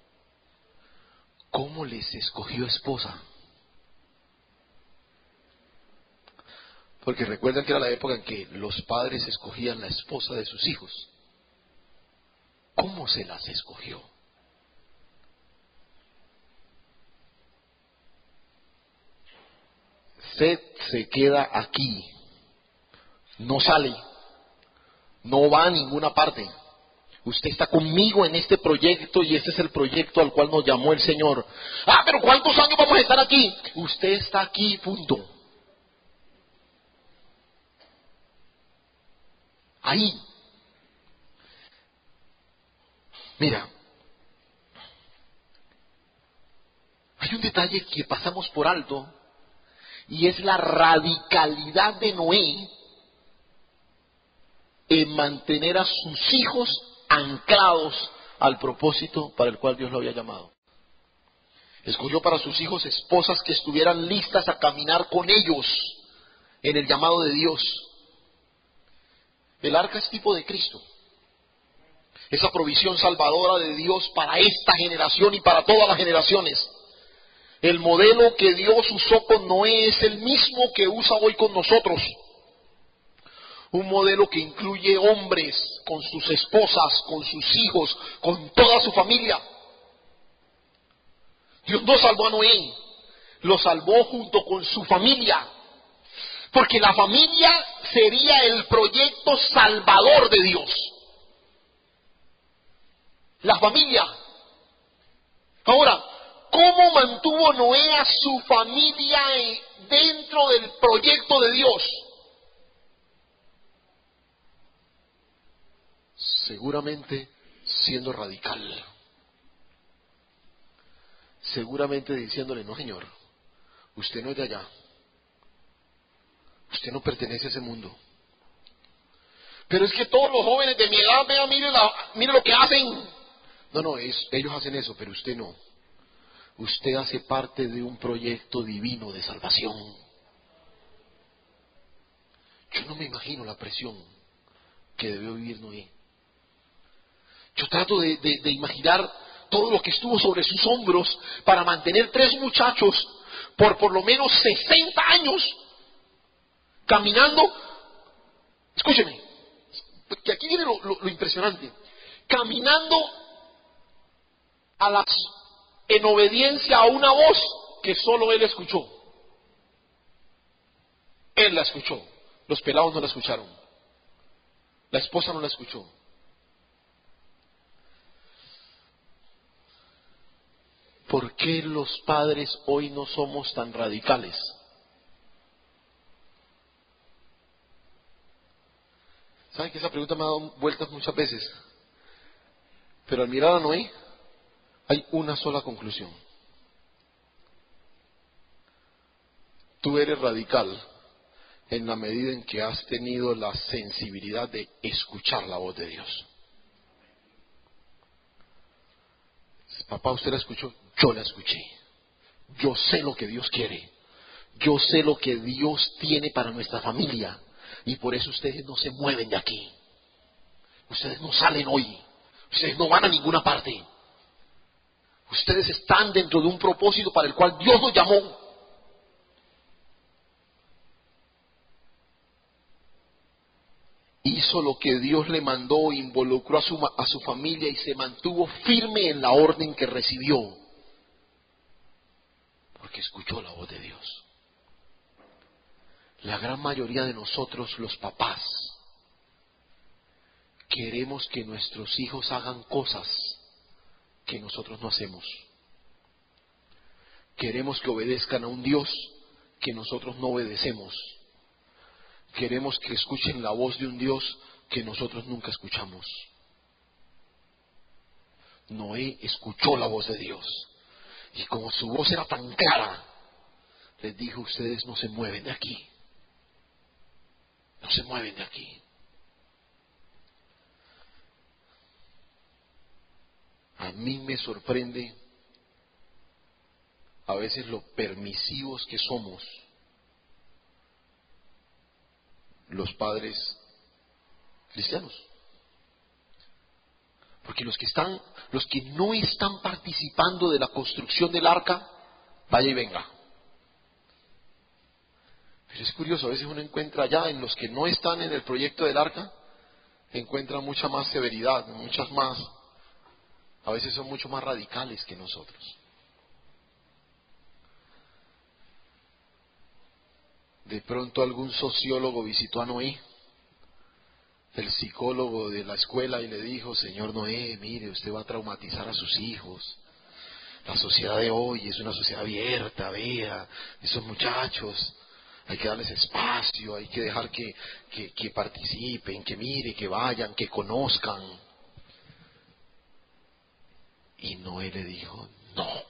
¿cómo les escogió esposa? Porque recuerdan que era la época en que los padres escogían la esposa de sus hijos. ¿Cómo se las escogió? Usted se queda aquí, no sale, no va a ninguna parte. Usted está conmigo en este proyecto y este es el proyecto al cual nos llamó el Señor. Ah, pero ¿cuántos años vamos a estar aquí? Usted está aquí, punto. Ahí. Mira, hay un detalle que pasamos por alto y es la radicalidad de Noé en mantener a sus hijos anclados al propósito para el cual Dios lo había llamado. Escogió para sus hijos esposas que estuvieran listas a caminar con ellos en el llamado de Dios. El arca es tipo de Cristo. Esa provisión salvadora de Dios para esta generación y para todas las generaciones. El modelo que Dios usó con Noé es el mismo que usa hoy con nosotros. Un modelo que incluye hombres con sus esposas, con sus hijos, con toda su familia. Dios no salvó a Noé, lo salvó junto con su familia. Porque la familia sería el proyecto salvador de Dios. La familia. Ahora, ¿cómo mantuvo Noé a su familia dentro del proyecto de Dios? Seguramente siendo radical. Seguramente diciéndole, no señor, usted no es de allá. Usted no pertenece a ese mundo. Pero es que todos los jóvenes de mi edad, vean, mire lo que hacen. No, ellos hacen eso, pero usted no. Usted hace parte de un proyecto divino de salvación. Yo no me imagino la presión que debió vivir Noé. Yo trato de imaginar todo lo que estuvo sobre sus hombros para mantener 3 muchachos por lo menos 60 años caminando. Escúcheme, que aquí viene lo impresionante. Caminando en obediencia a una voz que solo él escuchó. Él la escuchó. Los pelados no la escucharon. La esposa no la escuchó. ¿Por qué los padres hoy no somos tan radicales? ¿Saben que esa pregunta me ha dado vueltas muchas veces? Pero al mirar a Noé, hay una sola conclusión. Tú eres radical en la medida en que has tenido la sensibilidad de escuchar la voz de Dios. Papá, ¿usted la escuchó? Yo la escuché. Yo sé lo que Dios quiere. Yo sé lo que Dios tiene para nuestra familia. Y por eso ustedes no se mueven de aquí. Ustedes no salen hoy. Ustedes no van a ninguna parte. Ustedes están dentro de un propósito para el cual Dios los llamó. Hizo lo que Dios le mandó, involucró a su familia y se mantuvo firme en la orden que recibió. Porque escuchó la voz de Dios. La gran mayoría de nosotros, los papás, queremos que nuestros hijos hagan cosas que nosotros no hacemos. Queremos que obedezcan a un Dios que nosotros no obedecemos. Queremos que escuchen la voz de un Dios que nosotros nunca escuchamos. Noé escuchó la voz de Dios. Y como su voz era tan clara, les dijo: ustedes no se mueven de aquí. No se mueven de aquí. A mí me sorprende a veces lo permisivos que somos los padres cristianos. Porque los que no están participando de la construcción del arca, vaya y venga. Pero es curioso, a veces uno encuentra allá en los que no están en el proyecto del arca, encuentra mucha más severidad, muchas más, a veces son mucho más radicales que nosotros. De pronto algún sociólogo visitó a Noé, el psicólogo de la escuela, y le dijo: señor Noé, mire, usted va a traumatizar a sus hijos. La sociedad de hoy es una sociedad abierta, vea, esos muchachos, hay que darles espacio, hay que dejar que participen, que miren, que vayan, que conozcan. Y Noé le dijo: no,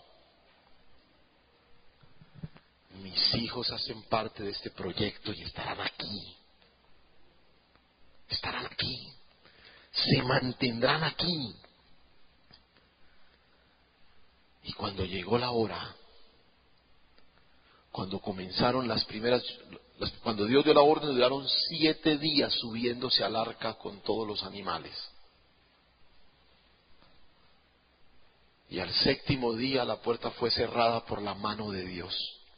mis hijos hacen parte de este proyecto y estarán aquí. Estarán aquí, se mantendrán aquí. Y cuando llegó la hora, cuando comenzaron cuando Dios dio la orden, duraron 7 días subiéndose al arca con todos los animales. Y al 7º día la puerta fue cerrada por la mano de Dios.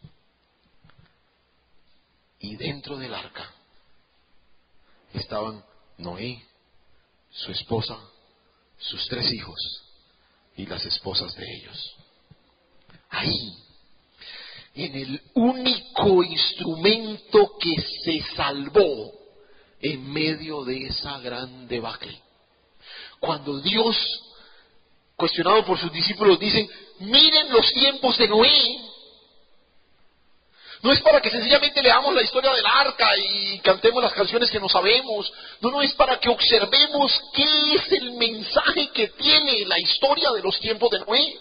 Y dentro del arca estaban Noé, su esposa, sus 3 hijos y las esposas de ellos. Ahí, en el único instrumento que se salvó en medio de esa gran debacle. Cuando Dios, cuestionado por sus discípulos, dice: miren los tiempos de Noé. No es para que sencillamente leamos la historia del arca y cantemos las canciones que no sabemos. No, es para que observemos qué es el mensaje que tiene la historia de los tiempos de Noé.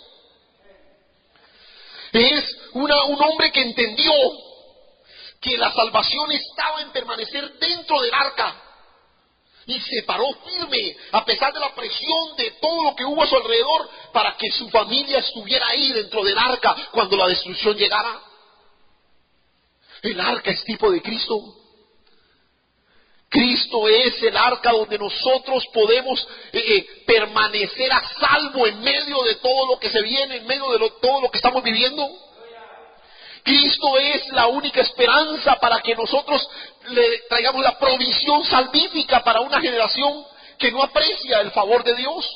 Es un hombre que entendió que la salvación estaba en permanecer dentro del arca. Y y se paró firme, a pesar de la presión de todo lo que hubo a su alrededor, para que su familia estuviera ahí dentro del arca cuando la destrucción llegara. El arca es tipo de Cristo. Cristo es el arca donde nosotros podemos permanecer a salvo en medio de todo lo que se viene, en medio de todo lo que estamos viviendo. Cristo es la única esperanza para que nosotros le traigamos la provisión salvífica para una generación que no aprecia el favor de Dios.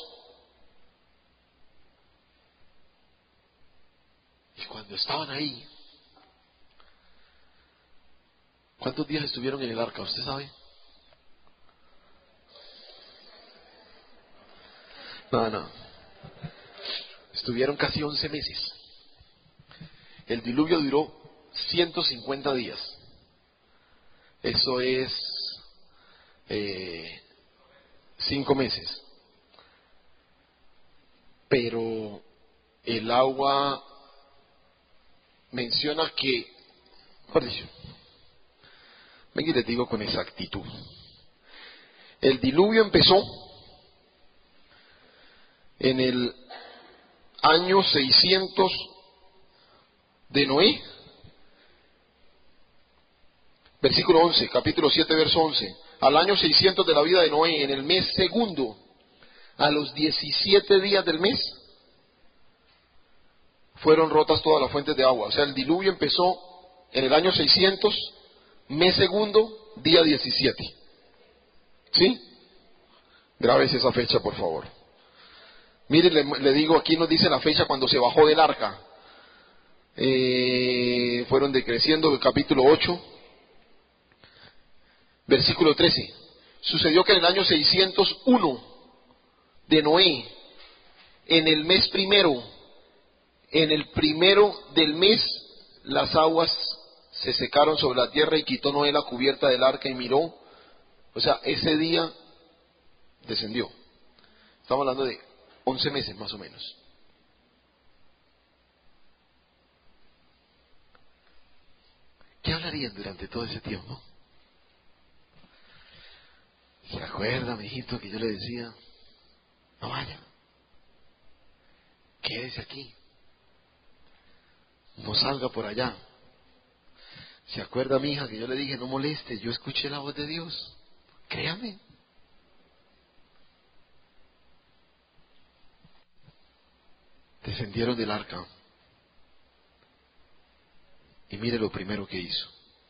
Y cuando estaban ahí, ¿cuántos días estuvieron en el arca? ¿Usted sabe? No. Estuvieron casi 11 meses. El diluvio duró 150 días. Eso es 5 meses. Pero el agua menciona que, mejor dicho, venga y les digo con exactitud. El diluvio empezó en el año 600 de Noé, versículo 11, capítulo 7, verso 11. Al año 600 de la vida de Noé, en el mes segundo, a los 17 días del mes, fueron rotas todas las fuentes de agua. O sea, el diluvio empezó en el año 600, mes segundo, día 17. ¿Sí? Grábese esa fecha, por favor. Mire, le digo, aquí nos dice la fecha cuando se bajó del arca. Fueron decreciendo el capítulo 8, versículo 13. Sucedió que en el año 601 de Noé, en el mes primero, en el primero del mes, las aguas se secaron sobre la tierra y quitó Noé la cubierta del arca y miró. O sea, ese día descendió. Estamos hablando de 11 meses más o menos. ¿Qué hablarían durante todo ese tiempo? ¿Se acuerda, mijito, que yo le decía, no vaya, quédese aquí, no salga por allá? ¿Se acuerda, mi hija, que yo le dije, no moleste, yo escuché la voz de Dios? Créame. Descendieron del arca. Y mire lo primero que hizo.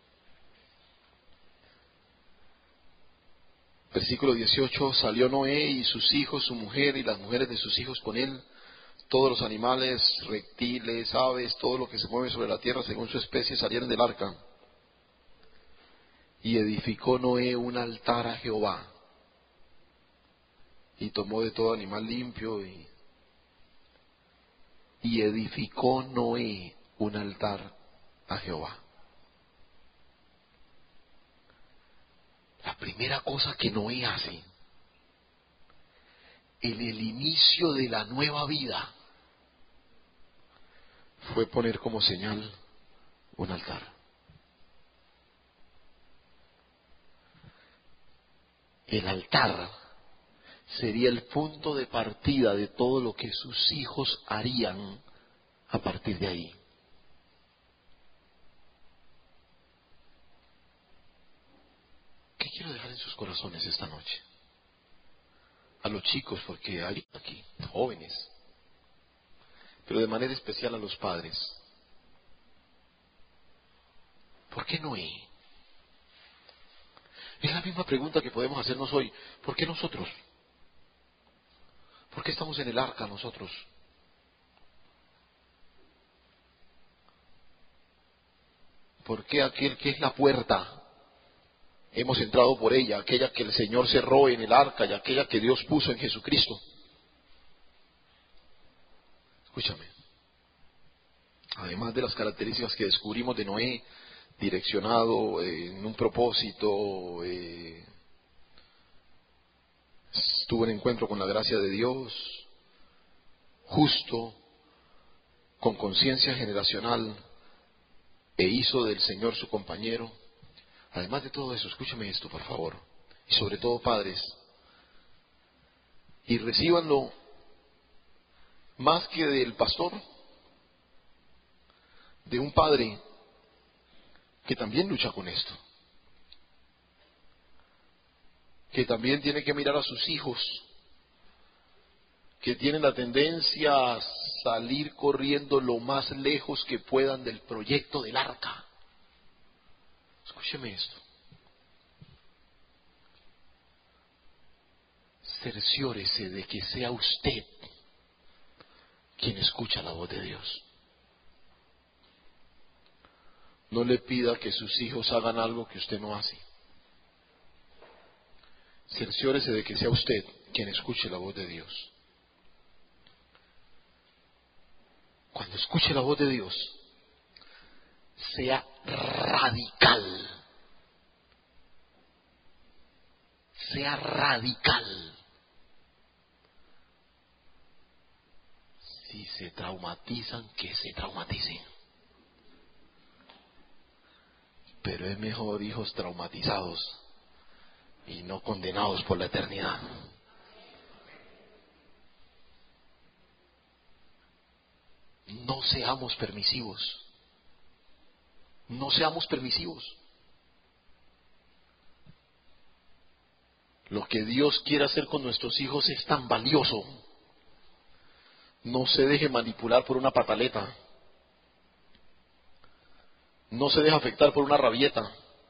Versículo 18, salió Noé y sus hijos, su mujer y las mujeres de sus hijos con él, todos los animales, reptiles, aves, todo lo que se mueve sobre la tierra según su especie salieron del arca. Y edificó Noé un altar a Jehová. Y tomó de todo animal limpio y edificó Noé un altar a Jehová. La primera cosa que Noé hace en el inicio de la nueva vida fue poner como señal un altar. El altar sería el punto de partida de todo lo que sus hijos harían a partir de ahí. ¿Qué quiero dejar en sus corazones esta noche? A los chicos, porque hay aquí jóvenes, pero de manera especial a los padres. ¿Por qué Noé? Es la misma pregunta que podemos hacernos hoy. ¿Por qué nosotros? ¿Por qué estamos en el arca nosotros? ¿Por qué aquel que es la puerta hemos entrado por ella, aquella que el Señor cerró en el arca y aquella que Dios puso en Jesucristo? Escúchame. Además de las características que descubrimos de Noé, direccionado en un propósito, tuvo un encuentro con la gracia de Dios, justo, con conciencia generacional, e hizo del Señor su compañero. Además de todo eso, escúchame esto, por favor, y sobre todo padres, y recíbanlo más que del pastor, de un padre que también lucha con esto, que también tiene que mirar a sus hijos, que tienen la tendencia a salir corriendo lo más lejos que puedan del proyecto del arca. Escúcheme esto. Cerciórese de que sea usted quien escucha la voz de Dios. No le pida que sus hijos hagan algo que usted no hace. Cerciórese de que sea usted quien escuche la voz de Dios. Cuando escuche la voz de Dios, sea radical. Sea radical. Si se traumatizan, que se traumaticen. Pero es mejor hijos traumatizados y no condenados por la eternidad. No seamos permisivos. No seamos permisivos. Lo que Dios quiere hacer con nuestros hijos es tan valioso. No se deje manipular por una pataleta. No se deje afectar por una rabieta.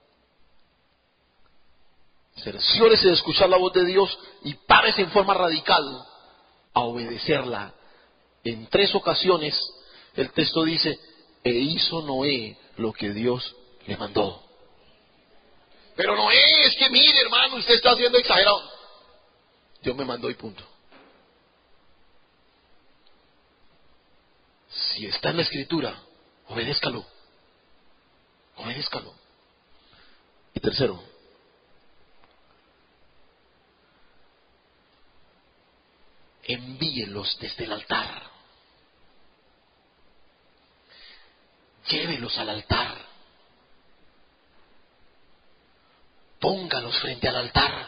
Cerciórese de escuchar la voz de Dios y párese en forma radical a obedecerla. En 3 ocasiones el texto dice, e hizo Noé lo que Dios le mandó. Pero Noé, es que mire hermano, usted está haciendo exagerado. Dios me mandó y punto. Si está en la escritura, obedézcalo. Obedézcalo. Y tercero, envíelos desde el altar. Llévelos al altar. Póngalos frente al altar.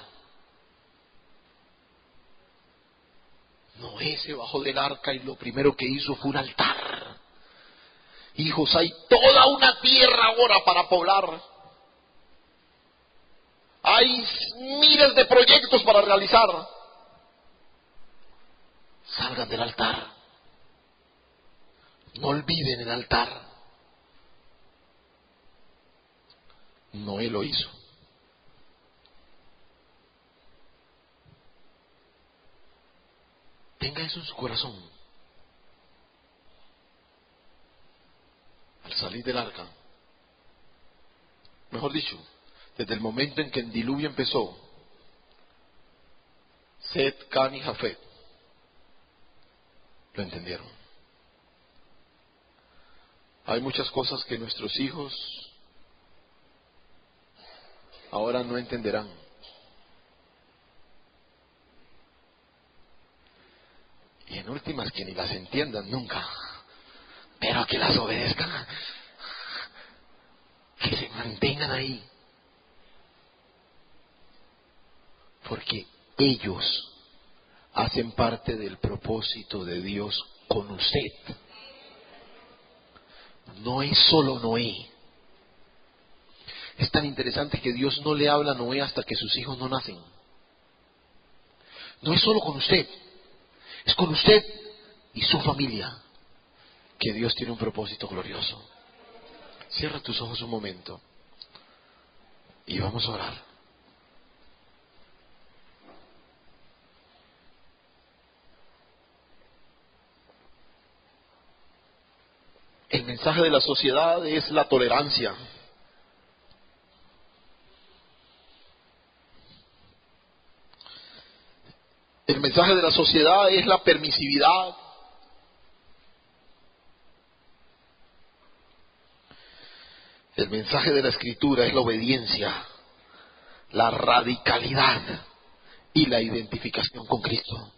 Noé se bajó del arca y lo primero que hizo fue un altar. Hijos, hay toda una tierra ahora para poblar. Hay miles de proyectos para realizar. Salgan del altar. No olviden el altar. Noé lo hizo. Tenga eso en su corazón. Al salir del arca, mejor dicho, desde el momento en que el diluvio empezó, Set, Can y Jafet lo entendieron. Hay muchas cosas que nuestros hijos ahora no entenderán. Y en últimas que ni las entiendan nunca, pero que las obedezcan, que se mantengan ahí, porque ellos hacen parte del propósito de Dios con usted. No es solo Noé. Es tan interesante que Dios no le habla a Noé hasta que sus hijos no nacen. No es solo con usted, es con usted y su familia que Dios tiene un propósito glorioso. Cierra tus ojos un momento y vamos a orar. El mensaje de la sociedad es la tolerancia. El mensaje de la sociedad es la permisividad. El mensaje de la Escritura es la obediencia, la radicalidad y la identificación con Cristo.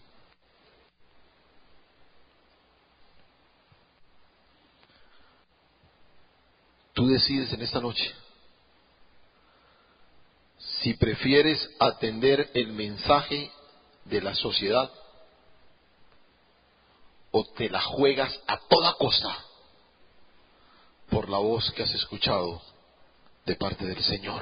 Tú decides en esta noche si prefieres atender el mensaje de la sociedad, o te la juegas a toda costa por la voz que has escuchado de parte del Señor.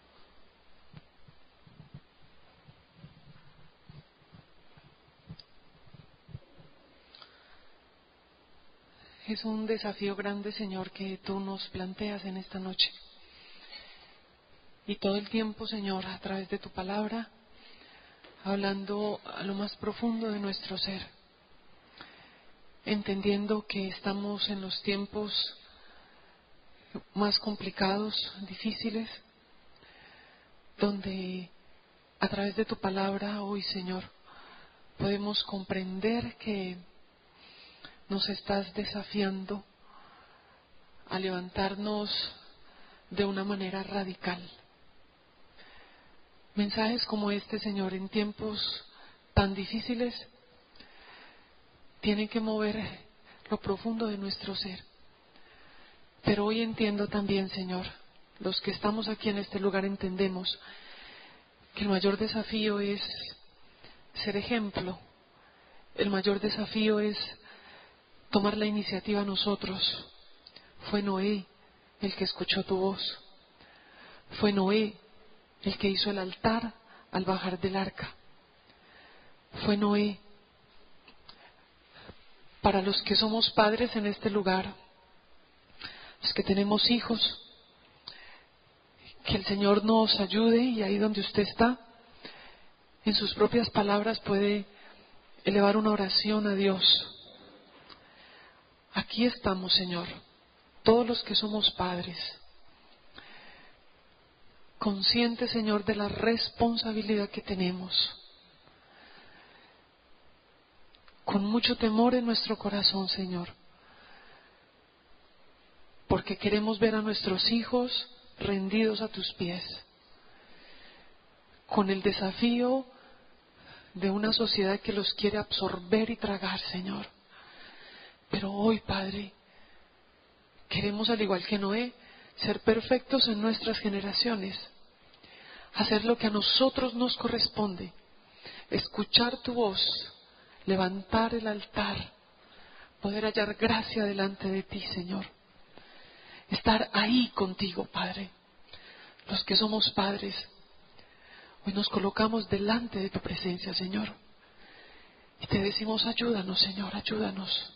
Es un desafío grande, Señor, que tú nos planteas en esta noche. Y todo el tiempo, Señor, a través de tu palabra, hablando a lo más profundo de nuestro ser, entendiendo que estamos en los tiempos más complicados, difíciles, donde a través de tu palabra hoy, Señor, podemos comprender que nos estás desafiando a levantarnos de una manera radical. Mensajes como este, Señor, en tiempos tan difíciles, tienen que mover lo profundo de nuestro ser. Pero hoy entiendo también, Señor, los que estamos aquí en este lugar entendemos que el mayor desafío es ser ejemplo. El mayor desafío es tomar la iniciativa nosotros. Fue Noé el que escuchó tu voz. Fue Noé el que hizo el altar al bajar del arca. Fue Noé. Para los que somos padres en este lugar, los que tenemos hijos, que el Señor nos ayude, y ahí donde usted está, en sus propias palabras puede elevar una oración a Dios. Aquí estamos, Señor, todos los que somos padres, conscientes, Señor, de la responsabilidad que tenemos, con mucho temor en nuestro corazón, Señor, porque queremos ver a nuestros hijos rendidos a tus pies, con el desafío de una sociedad que los quiere absorber y tragar, Señor. Pero hoy, Padre, queremos, al igual que Noé, ser perfectos en nuestras generaciones, hacer lo que a nosotros nos corresponde, escuchar tu voz, levantar el altar, poder hallar gracia delante de ti, Señor. Estar ahí contigo, Padre. Los que somos padres, hoy nos colocamos delante de tu presencia, Señor, y te decimos: ayúdanos, Señor, ayúdanos.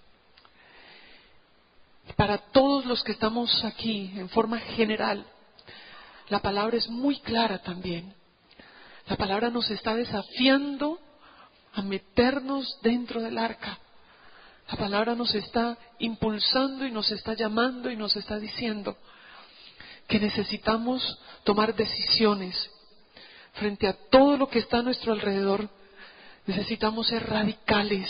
Para todos los que estamos aquí, en forma general, la palabra es muy clara también. La palabra nos está desafiando a meternos dentro del arca. La palabra nos está impulsando y nos está llamando y nos está diciendo que necesitamos tomar decisiones frente a todo lo que está a nuestro alrededor. Necesitamos ser radicales.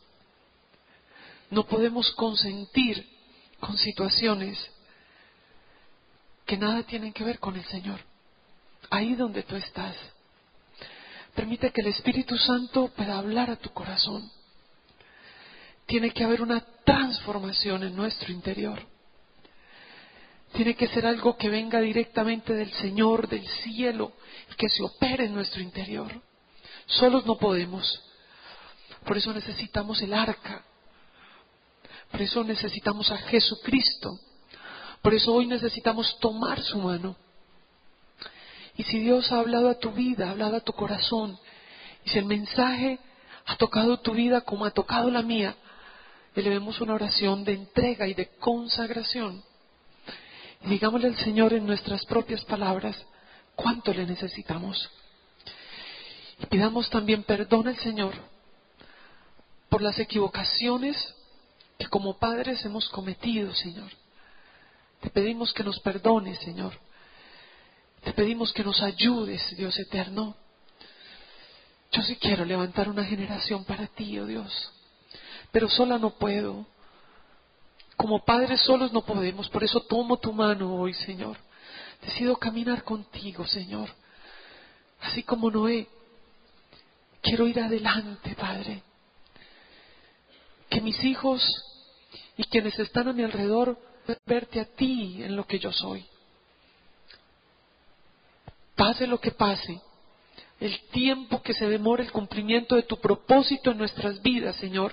No podemos consentir con situaciones que nada tienen que ver con el Señor. Ahí donde tú estás, permite que el Espíritu Santo pueda hablar a tu corazón. Tiene que haber una transformación en nuestro interior. Tiene que ser algo que venga directamente del Señor, del cielo, y que se opere en nuestro interior. Solos no podemos. Por eso necesitamos el arca. Por eso necesitamos a Jesucristo. Por eso hoy necesitamos tomar su mano. Y si Dios ha hablado a tu vida, ha hablado a tu corazón, y si el mensaje ha tocado tu vida como ha tocado la mía, elevemos una oración de entrega y de consagración. Y digámosle al Señor en nuestras propias palabras cuánto le necesitamos. Y pidamos también perdón al Señor por las equivocaciones que como padres hemos cometido, Señor. Te pedimos que nos perdones, Señor. Te pedimos que nos ayudes, Dios eterno. Yo sí quiero levantar una generación para ti, oh Dios, pero sola no puedo. Como padres solos no podemos, por eso tomo tu mano hoy, Señor. Decido caminar contigo, Señor. Así como Noé, quiero ir adelante, Padre. Que mis hijos y quienes están a mi alrededor puedan verte a ti en lo que yo soy. Pase lo que pase, el tiempo que se demora el cumplimiento de tu propósito en nuestras vidas, Señor.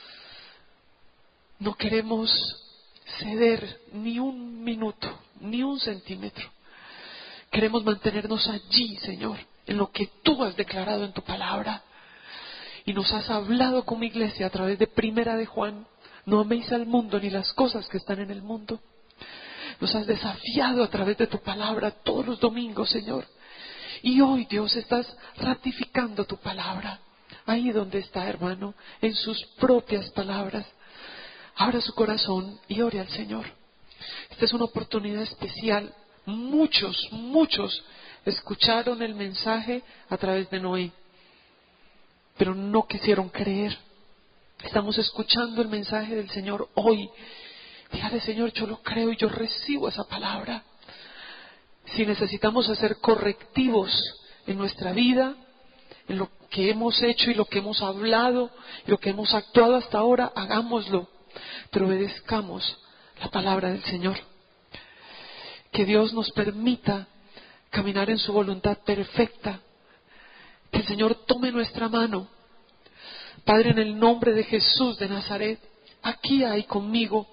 No queremos ceder ni un minuto, ni un centímetro. Queremos mantenernos allí, Señor, en lo que tú has declarado en tu palabra. Y nos has hablado como iglesia a través de Primera de Juan. No améis al mundo ni las cosas que están en el mundo. Nos has desafiado a través de tu palabra todos los domingos, Señor. Y hoy, Dios, estás ratificando tu palabra. Ahí donde está, hermano, en sus propias palabras. Abra su corazón y ore al Señor. Esta es una oportunidad especial. Muchos escucharon el mensaje a través de Noé, pero no quisieron creer. Estamos escuchando el mensaje del Señor hoy. Dígale, Señor, yo lo creo y yo recibo esa palabra. Si necesitamos hacer correctivos en nuestra vida, en lo que hemos hecho y lo que hemos hablado y lo que hemos actuado hasta ahora, hagámoslo, pero obedezcamos la palabra del Señor. Que Dios nos permita caminar en su voluntad perfecta. Que el Señor tome nuestra mano. Padre, en el nombre de Jesús de Nazaret, aquí hay conmigo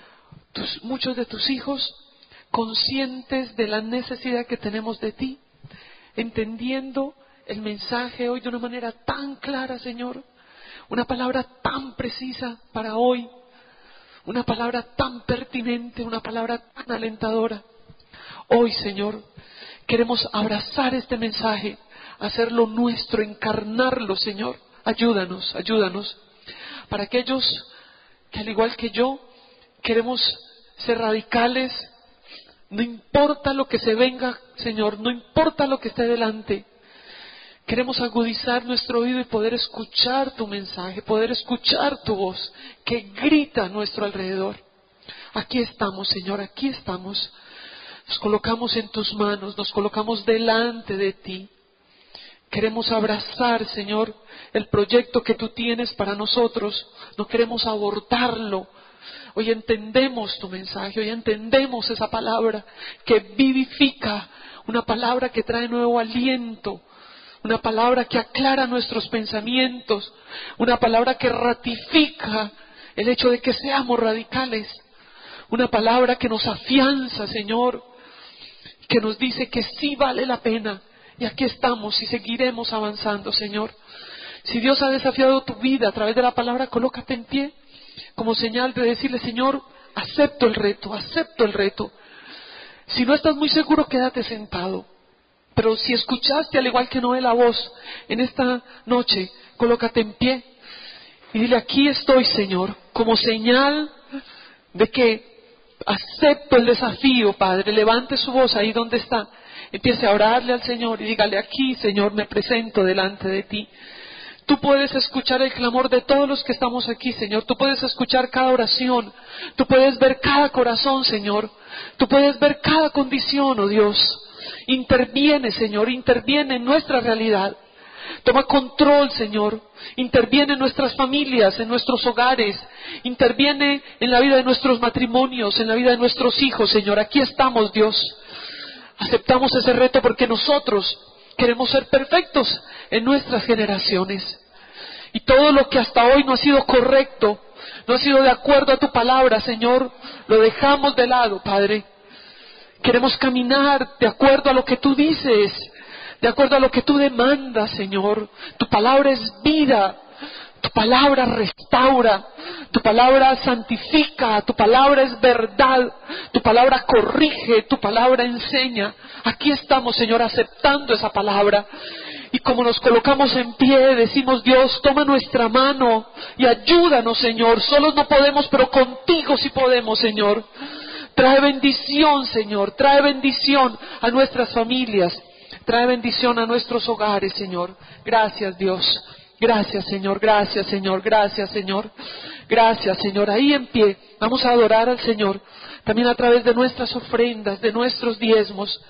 muchos de tus hijos conscientes de la necesidad que tenemos de ti, entendiendo el mensaje hoy de una manera tan clara, Señor, una palabra tan precisa para hoy, una palabra tan pertinente, una palabra tan alentadora. Hoy, Señor, queremos abrazar este mensaje, hacerlo nuestro, encarnarlo, Señor. Ayúdanos. Para aquellos que, al igual que yo, queremos ser radicales, no importa lo que se venga, Señor, no importa lo que esté delante. Queremos agudizar nuestro oído y poder escuchar tu mensaje, poder escuchar tu voz que grita a nuestro alrededor. Aquí estamos, Señor, aquí estamos. Nos colocamos en tus manos, nos colocamos delante de ti. Queremos abrazar, Señor, el proyecto que tú tienes para nosotros. No queremos abortarlo. Hoy entendemos tu mensaje, hoy entendemos esa palabra que vivifica, una palabra que trae nuevo aliento, una palabra que aclara nuestros pensamientos, una palabra que ratifica el hecho de que seamos radicales, una palabra que nos afianza, Señor, que nos dice que sí vale la pena. Y aquí estamos y seguiremos avanzando, Señor. Si Dios ha desafiado tu vida a través de la palabra, colócate en pie como señal de decirle, Señor, acepto el reto. Si no estás muy seguro, quédate sentado. Pero si escuchaste, al igual que Noé, la voz en esta noche, colócate en pie y dile, aquí estoy, Señor, como señal de que acepto el desafío, Padre. Levante su voz ahí donde está. Empiece a orarle al Señor y dígale, aquí, Señor, me presento delante de ti. Tú puedes escuchar el clamor de todos los que estamos aquí, Señor. Tú puedes escuchar cada oración. Tú puedes ver cada corazón, Señor. Tú puedes ver cada condición, oh Dios. Interviene, Señor, interviene en nuestra realidad. Toma control, Señor. Interviene en nuestras familias, en nuestros hogares. Interviene en la vida de nuestros matrimonios, en la vida de nuestros hijos, Señor. Aquí estamos, Dios. Aceptamos ese reto porque nosotros queremos ser perfectos en nuestras generaciones. Y todo lo que hasta hoy no ha sido correcto, no ha sido de acuerdo a tu palabra, Señor, lo dejamos de lado, Padre. Queremos caminar de acuerdo a lo que tú dices, de acuerdo a lo que tú demandas, Señor. Tu palabra es vida. Tu palabra restaura, tu palabra santifica, tu palabra es verdad, tu palabra corrige, tu palabra enseña. Aquí estamos, Señor, aceptando esa palabra. Y como nos colocamos en pie, decimos, Dios, toma nuestra mano y ayúdanos, Señor. Solos no podemos, pero contigo sí podemos, Señor. Trae bendición, Señor, trae bendición a nuestras familias, trae bendición a nuestros hogares, Señor. Gracias, Dios. Gracias, Señor, gracias, Señor, gracias, Señor. Gracias, Señor. Ahí en pie, vamos a adorar al Señor, también a través de nuestras ofrendas, de nuestros diezmos.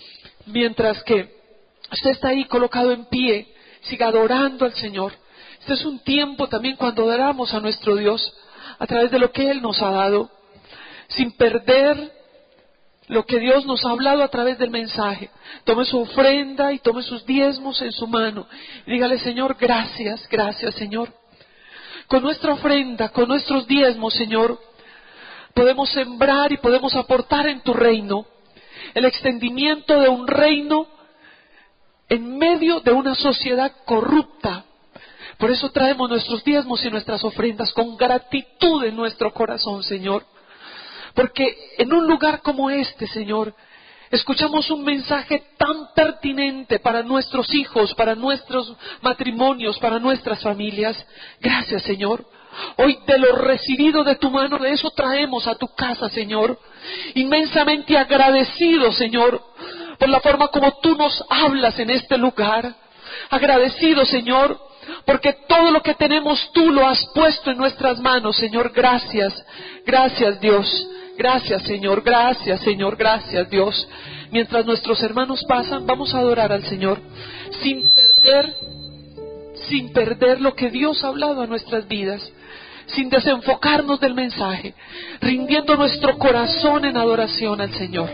Mientras que usted está ahí colocado en pie, siga adorando al Señor. Este es un tiempo también cuando adoramos a nuestro Dios, a través de lo que Él nos ha dado, sin perder lo que Dios nos ha hablado a través del mensaje. Tome su ofrenda y tome sus diezmos en su mano. Y dígale: Señor, gracias, gracias, Señor. Con nuestra ofrenda, con nuestros diezmos, Señor, podemos sembrar y podemos aportar en tu reino, el extendimiento de un reino en medio de una sociedad corrupta. Por eso traemos nuestros diezmos y nuestras ofrendas con gratitud en nuestro corazón, Señor. Porque en un lugar como este, Señor, escuchamos un mensaje tan pertinente para nuestros hijos, para nuestros matrimonios, para nuestras familias. Gracias, Señor. Hoy de lo recibido de tu mano, de eso traemos a tu casa, Señor. Inmensamente agradecidos, Señor, por la forma como tú nos hablas en este lugar. Agradecidos, Señor, porque todo lo que tenemos tú lo has puesto en nuestras manos, Señor. Gracias, gracias, Dios. Gracias, Señor, gracias, Señor, gracias, Dios. Mientras nuestros hermanos pasan, vamos a adorar al Señor sin perder lo que Dios ha hablado a nuestras vidas, sin desenfocarnos del mensaje, rindiendo nuestro corazón en adoración al Señor.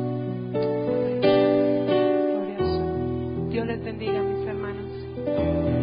Dios les bendiga, mis hermanos.